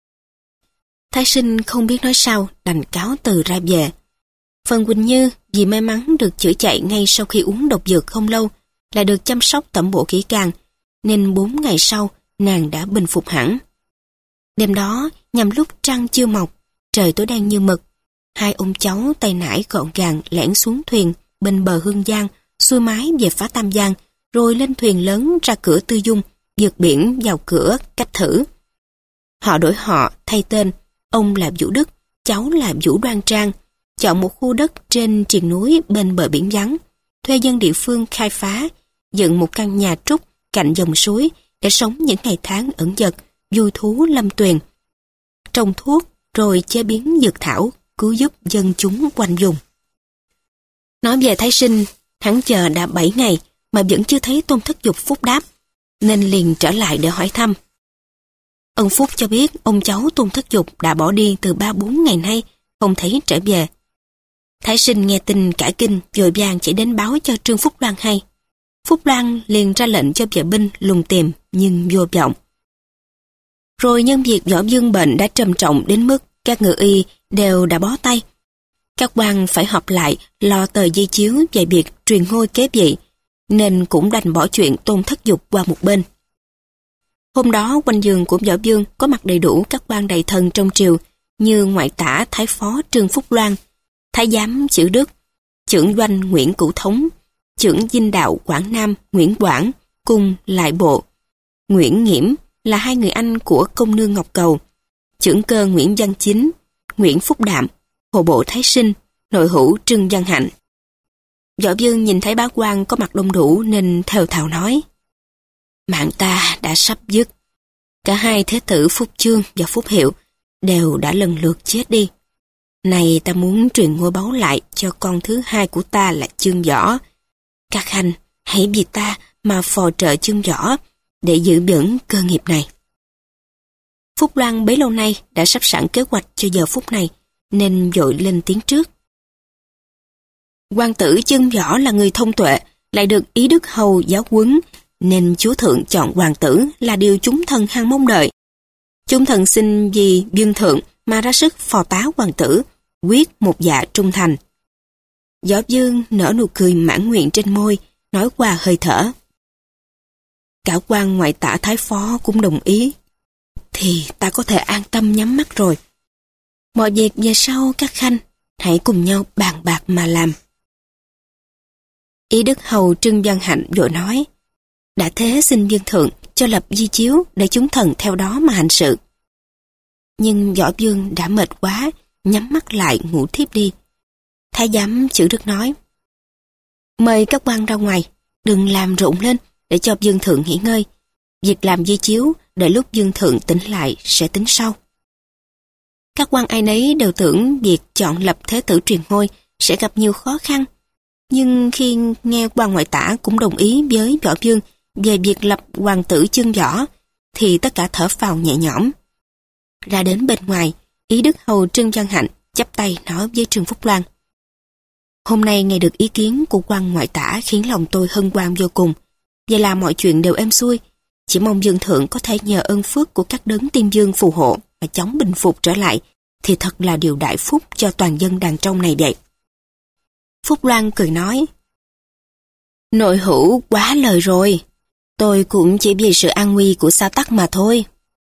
S1: Thái Sinh không biết nói sao, đành cáo từ ra về. Phần Quỳnh Như vì may mắn được chữa chạy ngay sau khi uống độc dược không lâu, lại được chăm sóc tẩm bổ kỹ càng, nên bốn ngày sau nàng đã bình phục hẳn. Đêm đó, nhằm lúc trăng chưa mọc, trời tối đen như mực, hai ông cháu tay nải gọn gàng lẻn xuống thuyền bên bờ Hương Giang, xuôi mái về phá Tam Giang, rồi lên thuyền lớn ra cửa Tư Dung, vượt biển vào cửa Cách Thử. Họ đổi họ thay tên, ông là Vũ Đức, cháu là Vũ Đoan Trang, chọn một khu đất trên triền núi bên bờ biển vắng, thuê dân địa phương khai phá, dựng một căn nhà trúc cạnh dòng suối để sống những ngày tháng ẩn dật, vui thú lâm tuyền, trồng thuốc rồi chế biến dược thảo, cứu giúp dân chúng quanh vùng. Nói về Thái Sinh, hắn chờ đã bảy ngày mà vẫn chưa thấy Tôn Thất Dục phúc đáp, nên liền trở lại để hỏi thăm. Ân Phúc cho biết ông cháu Tôn Thất Dục đã bỏ đi từ ba bốn ngày nay, không thấy trở về. Thái Sinh nghe tin cả kinh, vội vàng chạy đến báo cho Trương Phúc Loan hay. Phúc Loan liền ra lệnh cho vệ binh lùng tìm nhưng vô vọng. Rồi nhân việc Võ Dương bệnh đã trầm trọng đến mức các ngự y đều đã bó tay. Các quan phải họp lại lo tờ di chiếu về việc truyền ngôi kế vị, nên cũng đành bỏ chuyện Tôn Thất Dục qua một bên. Hôm đó quanh giường của Võ Dương có mặt đầy đủ các quan đại thần trong triều như ngoại tả thái phó Trương Phúc Loan, thái giám Chữ Đức, chưởng doanh Nguyễn Cửu Thống, chưởng dinh đạo Quảng Nam Nguyễn Quảng cùng lại bộ, Nguyễn Nghiễm là hai người anh của công nương Ngọc Cầu, chưởng cơ Nguyễn Văn Chính, Nguyễn Phúc Đạm, hộ bộ Thái Sinh, nội hữu Trương Văn Hạnh. Võ Dương nhìn thấy bá quan có mặt đông đủ nên thều thào nói: mạng ta đã sắp dứt. Cả hai thế tử Phúc Chương và Phúc Hiệu đều đã lần lượt chết đi. Này ta muốn truyền ngôi báu lại cho con thứ hai của ta là Chương Võ. Các khanh hãy vì ta mà phò trợ Chương Võ để giữ vững cơ nghiệp này. Phúc Loan bấy lâu nay đã sắp sẵn kế hoạch cho giờ phút này, nên vội lên tiếng trước. Hoàng tử Chương Võ là người thông tuệ, lại được Ý Đức Hầu giáo huấn, nên chúa thượng chọn hoàng tử là điều chúng thần hằng mong đợi. Chúng thần xin vì Dương thượng mà ra sức phò tá hoàng tử, quyết một dạ trung thành. Võ Dương nở nụ cười mãn nguyện trên môi, nói qua hơi thở. Cả quan ngoại tả thái phó cũng đồng ý, thì ta có thể an tâm nhắm mắt rồi. Mọi việc về sau các khanh hãy cùng nhau bàn bạc mà làm. Ý Đức Hầu Trương Văn Hạnh vội nói: đã thế xin Dương thượng cho lập di chiếu để chúng thần theo đó mà hành sự. Nhưng Võ Dương đã mệt quá, nhắm mắt lại ngủ thiếp đi. Thái giám Chữ Đức nói: mời các quan ra ngoài, đừng làm rộn lên để cho Dương thượng nghỉ ngơi. Việc làm di chiếu đợi lúc Dương thượng tỉnh lại sẽ tính sau. Các quan ai nấy đều tưởng việc chọn lập thế tử truyền ngôi sẽ gặp nhiều khó khăn. Nhưng khi nghe quan ngoại tả cũng đồng ý với Võ Dương về việc lập hoàng tử Chương Võ, thì tất cả thở phào nhẹ nhõm. Ra đến bên ngoài, Ý Đức Hầu Trương Văn Hạnh chắp tay nói với Trương Phúc Loan: hôm nay nghe được ý kiến của quan ngoại tả khiến lòng tôi hân hoan vô cùng. Vậy là mọi chuyện đều êm xuôi, chỉ mong Dương thượng có thể nhờ ơn phước của các đấng tiên dương phù hộ mà chóng bình phục trở lại, thì thật là điều đại phúc cho toàn dân đàn trong này vậy. Phúc Loan cười nói: nội hữu quá lời rồi, tôi cũng chỉ vì sự an nguy của Sa Tắc mà thôi.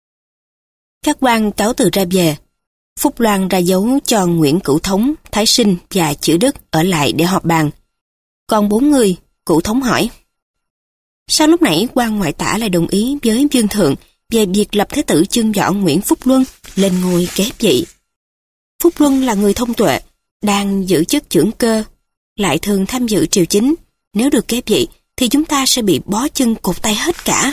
S1: Các quan cáo từ ra về. Phúc Loan ra dấu cho Nguyễn Cửu Thống, Thái Sinh và Chữ Đức ở lại để họp bàn. Còn bốn người, Cửu Thống hỏi: sao lúc nãy quan ngoại tả lại đồng ý với Dương thượng về việc lập thế tử Chương Võ Nguyễn Phúc Luân lên ngôi kế vị? Phúc Luân là người thông tuệ, đang giữ chức chưởng cơ, lại thường tham dự triều chính. Nếu được kế vị thì chúng ta sẽ bị bó chân cột tay hết cả.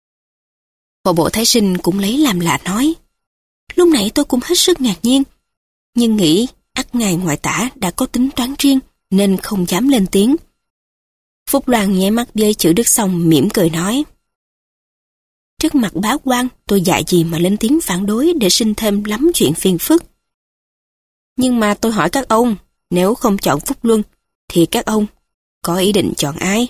S1: Hộ bộ Thái Sinh cũng lấy làm lạ nói: lúc nãy tôi cũng hết sức ngạc nhiên, nhưng nghĩ ắt ngài ngoại tả đã có tính toán riêng nên không dám lên tiếng. Phúc Loan nháy mắt với Chữ Đức xong mỉm cười nói: trước mặt bá quan tôi dạy gì mà lên tiếng phản đối để sinh thêm lắm chuyện phiền phức. Nhưng mà tôi hỏi các ông, nếu không chọn Phúc Luân thì các ông có ý định chọn ai?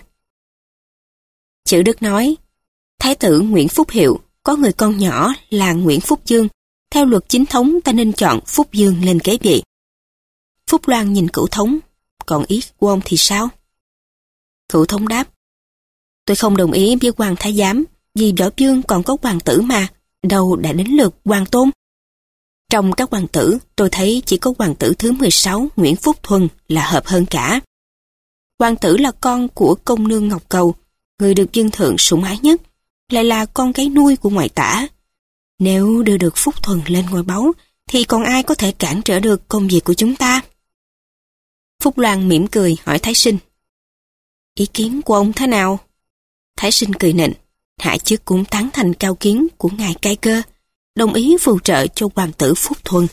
S1: Chữ Đức nói: thái tử Nguyễn Phúc Hiệu có người con nhỏ là Nguyễn Phúc Dương, theo luật chính thống ta nên chọn Phúc Dương lên kế vị. Phúc Loan nhìn Cửu Thống: còn ý của ông thì sao? Cửu Thống đáp: tôi không đồng ý với quan thái giám, vì Võ Dương còn có hoàng tử mà, đâu đã đến lượt hoàng tôn. Trong các hoàng tử, tôi thấy chỉ có hoàng tử thứ mười sáu Nguyễn Phúc Thuần là hợp hơn cả. Hoàng tử là con của công nương Ngọc Cầu, người được Dương thượng sủng ái nhất, lại là con gái nuôi của ngoại tả. Nếu đưa được Phúc Thuần lên ngôi báu, thì còn ai có thể cản trở được công việc của chúng ta? Phúc Loan mỉm cười hỏi Thái Sinh: ý kiến của ông thế nào? Thái Sinh cười nịnh: hạ chức cũng tán thành cao kiến của ngài cai cơ, đồng ý phù trợ cho hoàng tử Phúc Thuần.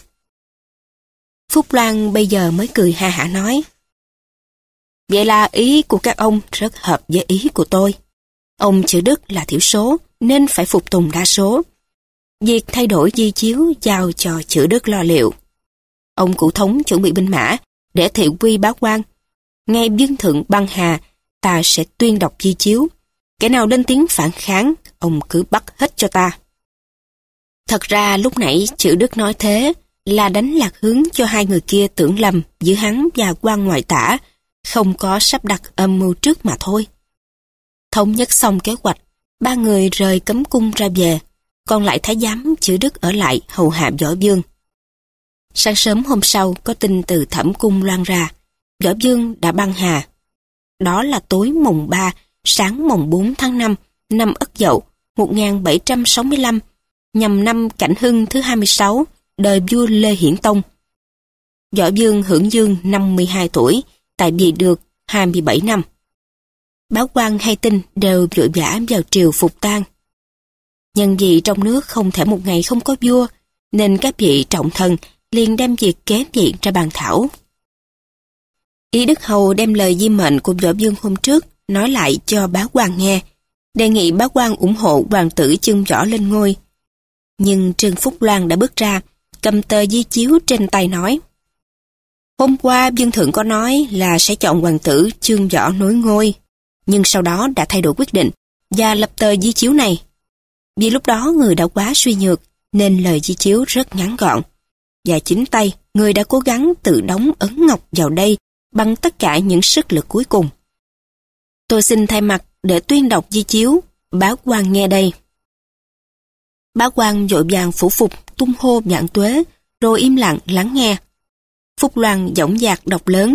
S1: Phúc Loan bây giờ mới cười ha hả nói: vậy là ý của các ông rất hợp với ý của tôi. Ông Chữ Đức là thiểu số nên phải phục tùng đa số. Việc thay đổi di chiếu giao cho Chữ Đức lo liệu. Ông Cửu Thống chuẩn bị binh mã để thị quy bá quan. Ngay Dương thượng băng hà ta sẽ tuyên đọc di chiếu. Kẻ nào lên tiếng phản kháng, ông cứ bắt hết cho ta. Thật ra lúc nãy chữ Đức nói thế là đánh lạc hướng cho hai người kia tưởng lầm giữa hắn và quan ngoại tả, không có sắp đặt âm mưu trước mà thôi. Thống nhất xong kế hoạch, ba người rời cấm cung ra về, còn lại thái giám chữ Đức ở lại hầu hạ Võ Vương. Sáng sớm hôm sau có tin từ Thẩm cung loan ra, Võ Vương đã băng hà. Đó là tối mùng ba, sáng mùng bốn tháng năm, năm Ất Dậu, một nghìn bảy trăm sáu mươi lăm, nhằm năm Cảnh Hưng thứ hai mươi sáu, đời vua Lê Hiển Tông. Võ Vương hưởng dương năm mươi hai tuổi, tại vị được hai mươi bảy năm. Báo quan hay tin đều vội vã vào triều phục tang. Nhân vì trong nước không thể một ngày không có vua, nên các vị trọng thần liền đem việc kế vị ra bàn thảo. Ý Đức Hầu đem lời di mệnh của Võ Vương hôm trước nói lại cho bá quan nghe, đề nghị bá quan ủng hộ hoàng tử Chương Võ lên ngôi. Nhưng Trương Phúc Loan đã bước ra, cầm tờ di chiếu trên tay nói: Hôm qua Vương Thượng có nói là sẽ chọn hoàng tử Chương Võ nối ngôi, nhưng sau đó đã thay đổi quyết định và lập tờ di chiếu này. Vì lúc đó người đã quá suy nhược, nên lời di chiếu rất ngắn gọn. Và chính tay, người đã cố gắng tự đóng ấn ngọc vào đây bằng tất cả những sức lực cuối cùng. Tôi xin thay mặt để tuyên đọc di chiếu, bá quan nghe đây. Bá quan vội vàng phủ phục, tung hô vạn tuế, rồi im lặng lắng nghe. Phúc Loan dõng dạc đọc lớn: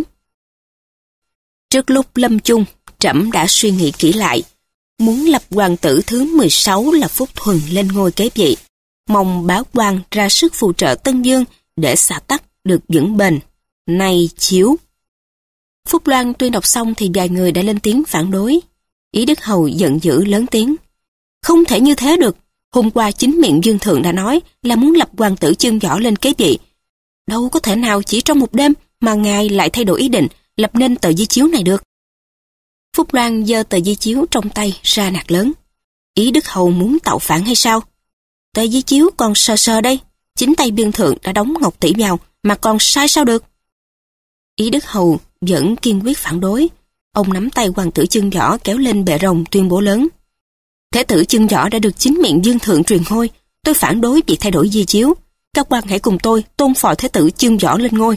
S1: Trước lúc lâm chung, trẫm đã suy nghĩ kỹ lại, muốn lập hoàng tử thứ mười sáu là Phúc Thuần lên ngôi kế vị, mong bá quan ra sức phù trợ Tân Vương để xã tắc được vững bền. Nay chiếu. Phúc Loan tuyên đọc xong thì vài người đã lên tiếng phản đối. Ý Đức Hầu giận dữ lớn tiếng: Không thể như thế được. Hôm qua chính miệng Vương Thượng đã nói là muốn lập hoàng tử Chương Võ lên kế vị. Đâu có thể nào chỉ trong một đêm mà ngài lại thay đổi ý định, lập nên tờ di chiếu này được. Phúc Loan giơ tờ di chiếu trong tay ra nạt lớn: Ý Đức Hầu muốn tạo phản hay sao? Tờ di chiếu còn sờ sờ đây, chính tay Vương Thượng đã đóng ngọc tỷ vào mà còn sai sao được? Ý Đức Hầu vẫn kiên quyết phản đối. Ông nắm tay hoàng tử Chương Võ kéo lên bệ rồng tuyên bố lớn: Thế tử Chương Võ đã được chính miệng Vương Thượng truyền ngôi, tôi phản đối việc thay đổi di chiếu. Các quan hãy cùng tôi tôn phò thế tử Chương Võ lên ngôi.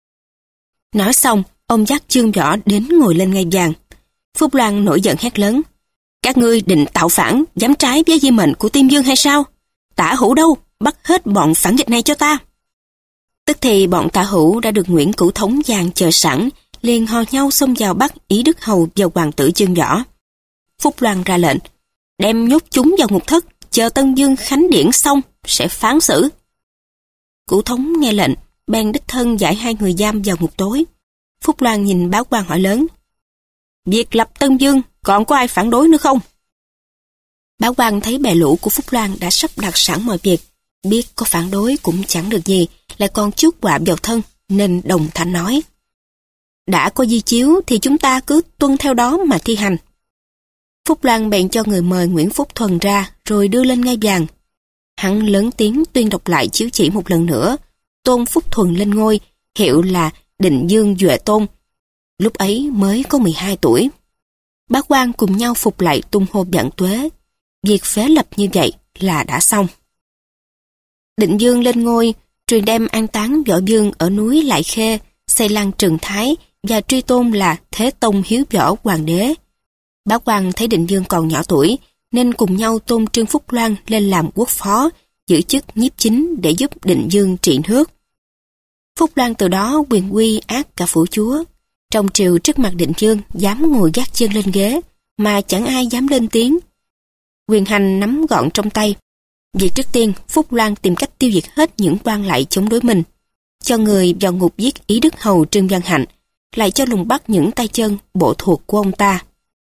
S1: Nói xong, ông dắt Chương Võ đến ngồi lên ngai vàng. Phúc Loan nổi giận hét lớn: Các ngươi định tạo phản, dám trái với di mệnh của Tiên Vương hay sao? Tả Hữu đâu, bắt hết bọn phản nghịch này cho ta. Tức thì bọn Tả Hữu đã được Nguyễn Cửu Thống dàn chờ sẵn, liền hò nhau xông vào bắt Ý Đức Hầu và hoàng tử Chương Võ. Phúc Loan ra lệnh: Đem nhốt chúng vào ngục thất, chờ Tân Vương khánh điển xong sẽ phán xử. Cửu Thống nghe lệnh, bèn đích thân giải hai người giam vào ngục tối. Phúc Loan nhìn báo quan hỏi lớn: Việc lập Tân Vương còn có ai phản đối nữa không? Báo quan thấy bè lũ của Phúc Loan đã sắp đặt sẵn mọi việc, biết có phản đối cũng chẳng được gì, lại còn chuốc họa vào thân, nên đồng thanh nói: Đã có di chiếu thì chúng ta cứ tuân theo đó mà thi hành. Phúc Loan bèn cho người mời Nguyễn Phúc Thuần ra, rồi đưa lên ngai vàng. Hắn lớn tiếng tuyên đọc lại chiếu chỉ một lần nữa, tôn Phúc Thuần lên ngôi, hiệu là Định Dương Duệ Tôn. Lúc ấy mới có mười hai tuổi. Bá quan cùng nhau phục lại tung hô vạn tuế. Việc phế lập như vậy là đã xong. Định Dương lên ngôi, truyền đem an táng Võ Vương ở núi Lại Khê, xây lăng Trừng Thái và truy tôn là Thế Tông Hiếu Võ Hoàng đế. Bá quan thấy Định Dương còn nhỏ tuổi, nên cùng nhau tôn Trương Phúc Loan lên làm quốc phó, giữ chức nhiếp chính để giúp Định Dương trị nước. Phúc Loan từ đó quyền quy ác cả phủ chúa. Trong triều trước mặt Định Dương dám ngồi gác chân lên ghế, mà chẳng ai dám lên tiếng. Quyền hành nắm gọn trong tay. Việc trước tiên, Phúc Loan tìm cách tiêu diệt hết những quan lại chống đối mình, cho người vào ngục giết Ý Đức Hầu Trương Văn Hạnh, lại cho lùng bắt những tay chân bộ thuộc của ông ta.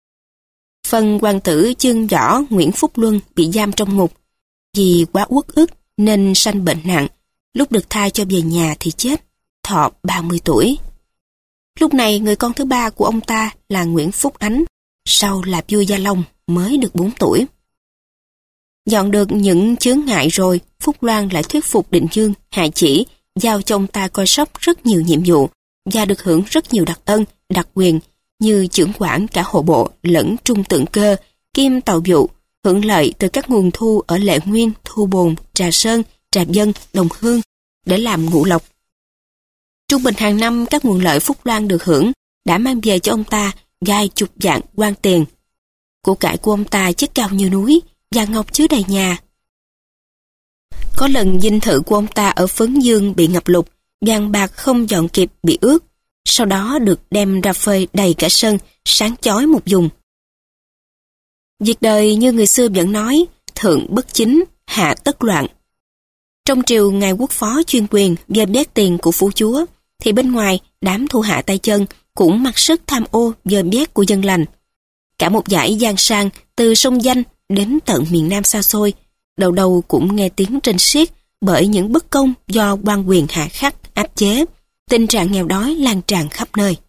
S1: Phần hoàng tử Chương Võ Nguyễn Phúc Luân bị giam trong ngục, vì quá uất ức nên sanh bệnh nặng, lúc được tha cho về nhà thì chết, thọ ba mươi tuổi. Lúc này người con thứ ba của ông ta là Nguyễn Phúc Ánh, sau là vua Gia Long, mới được bốn tuổi. Dọn được những chướng ngại rồi, Phúc Loan lại thuyết phục Định Dương hạ chỉ giao cho ông ta coi sóc rất nhiều nhiệm vụ và được hưởng rất nhiều đặc ân, đặc quyền như chưởng quản cả hộ bộ lẫn trung tượng cơ, kim tàu vụ, hưởng lợi từ các nguồn thu ở Lệ Nguyên, Thu Bồn, Trà Sơn, Trà Vân, Đồng Hương để làm ngũ lộc. Trung bình hàng năm các nguồn lợi Phúc Loan được hưởng đã mang về cho ông ta gai chục vạn quan tiền. Của cải của ông ta chất cao như núi, vàng ngọc chứa đầy nhà. Có lần dinh thự của ông ta ở Phấn Dương bị ngập lụt, vàng bạc không dọn kịp bị ướt, sau đó được đem ra phơi đầy cả sân, sáng chói một vùng. Việc đời như người xưa vẫn nói, thượng bất chính, hạ tất loạn. Trong triều ngài quốc phó chuyên quyền về bét tiền của phủ chúa, thì bên ngoài đám thu hạ tay chân cũng mặc sức tham ô dơ bét của dân lành. Cả một dải giang sang từ sông Danh đến tận miền Nam xa xôi, đầu đầu cũng nghe tiếng trên xiết bởi những bất công do quan quyền hạ khắc áp chế, tình trạng nghèo đói lan tràn khắp nơi.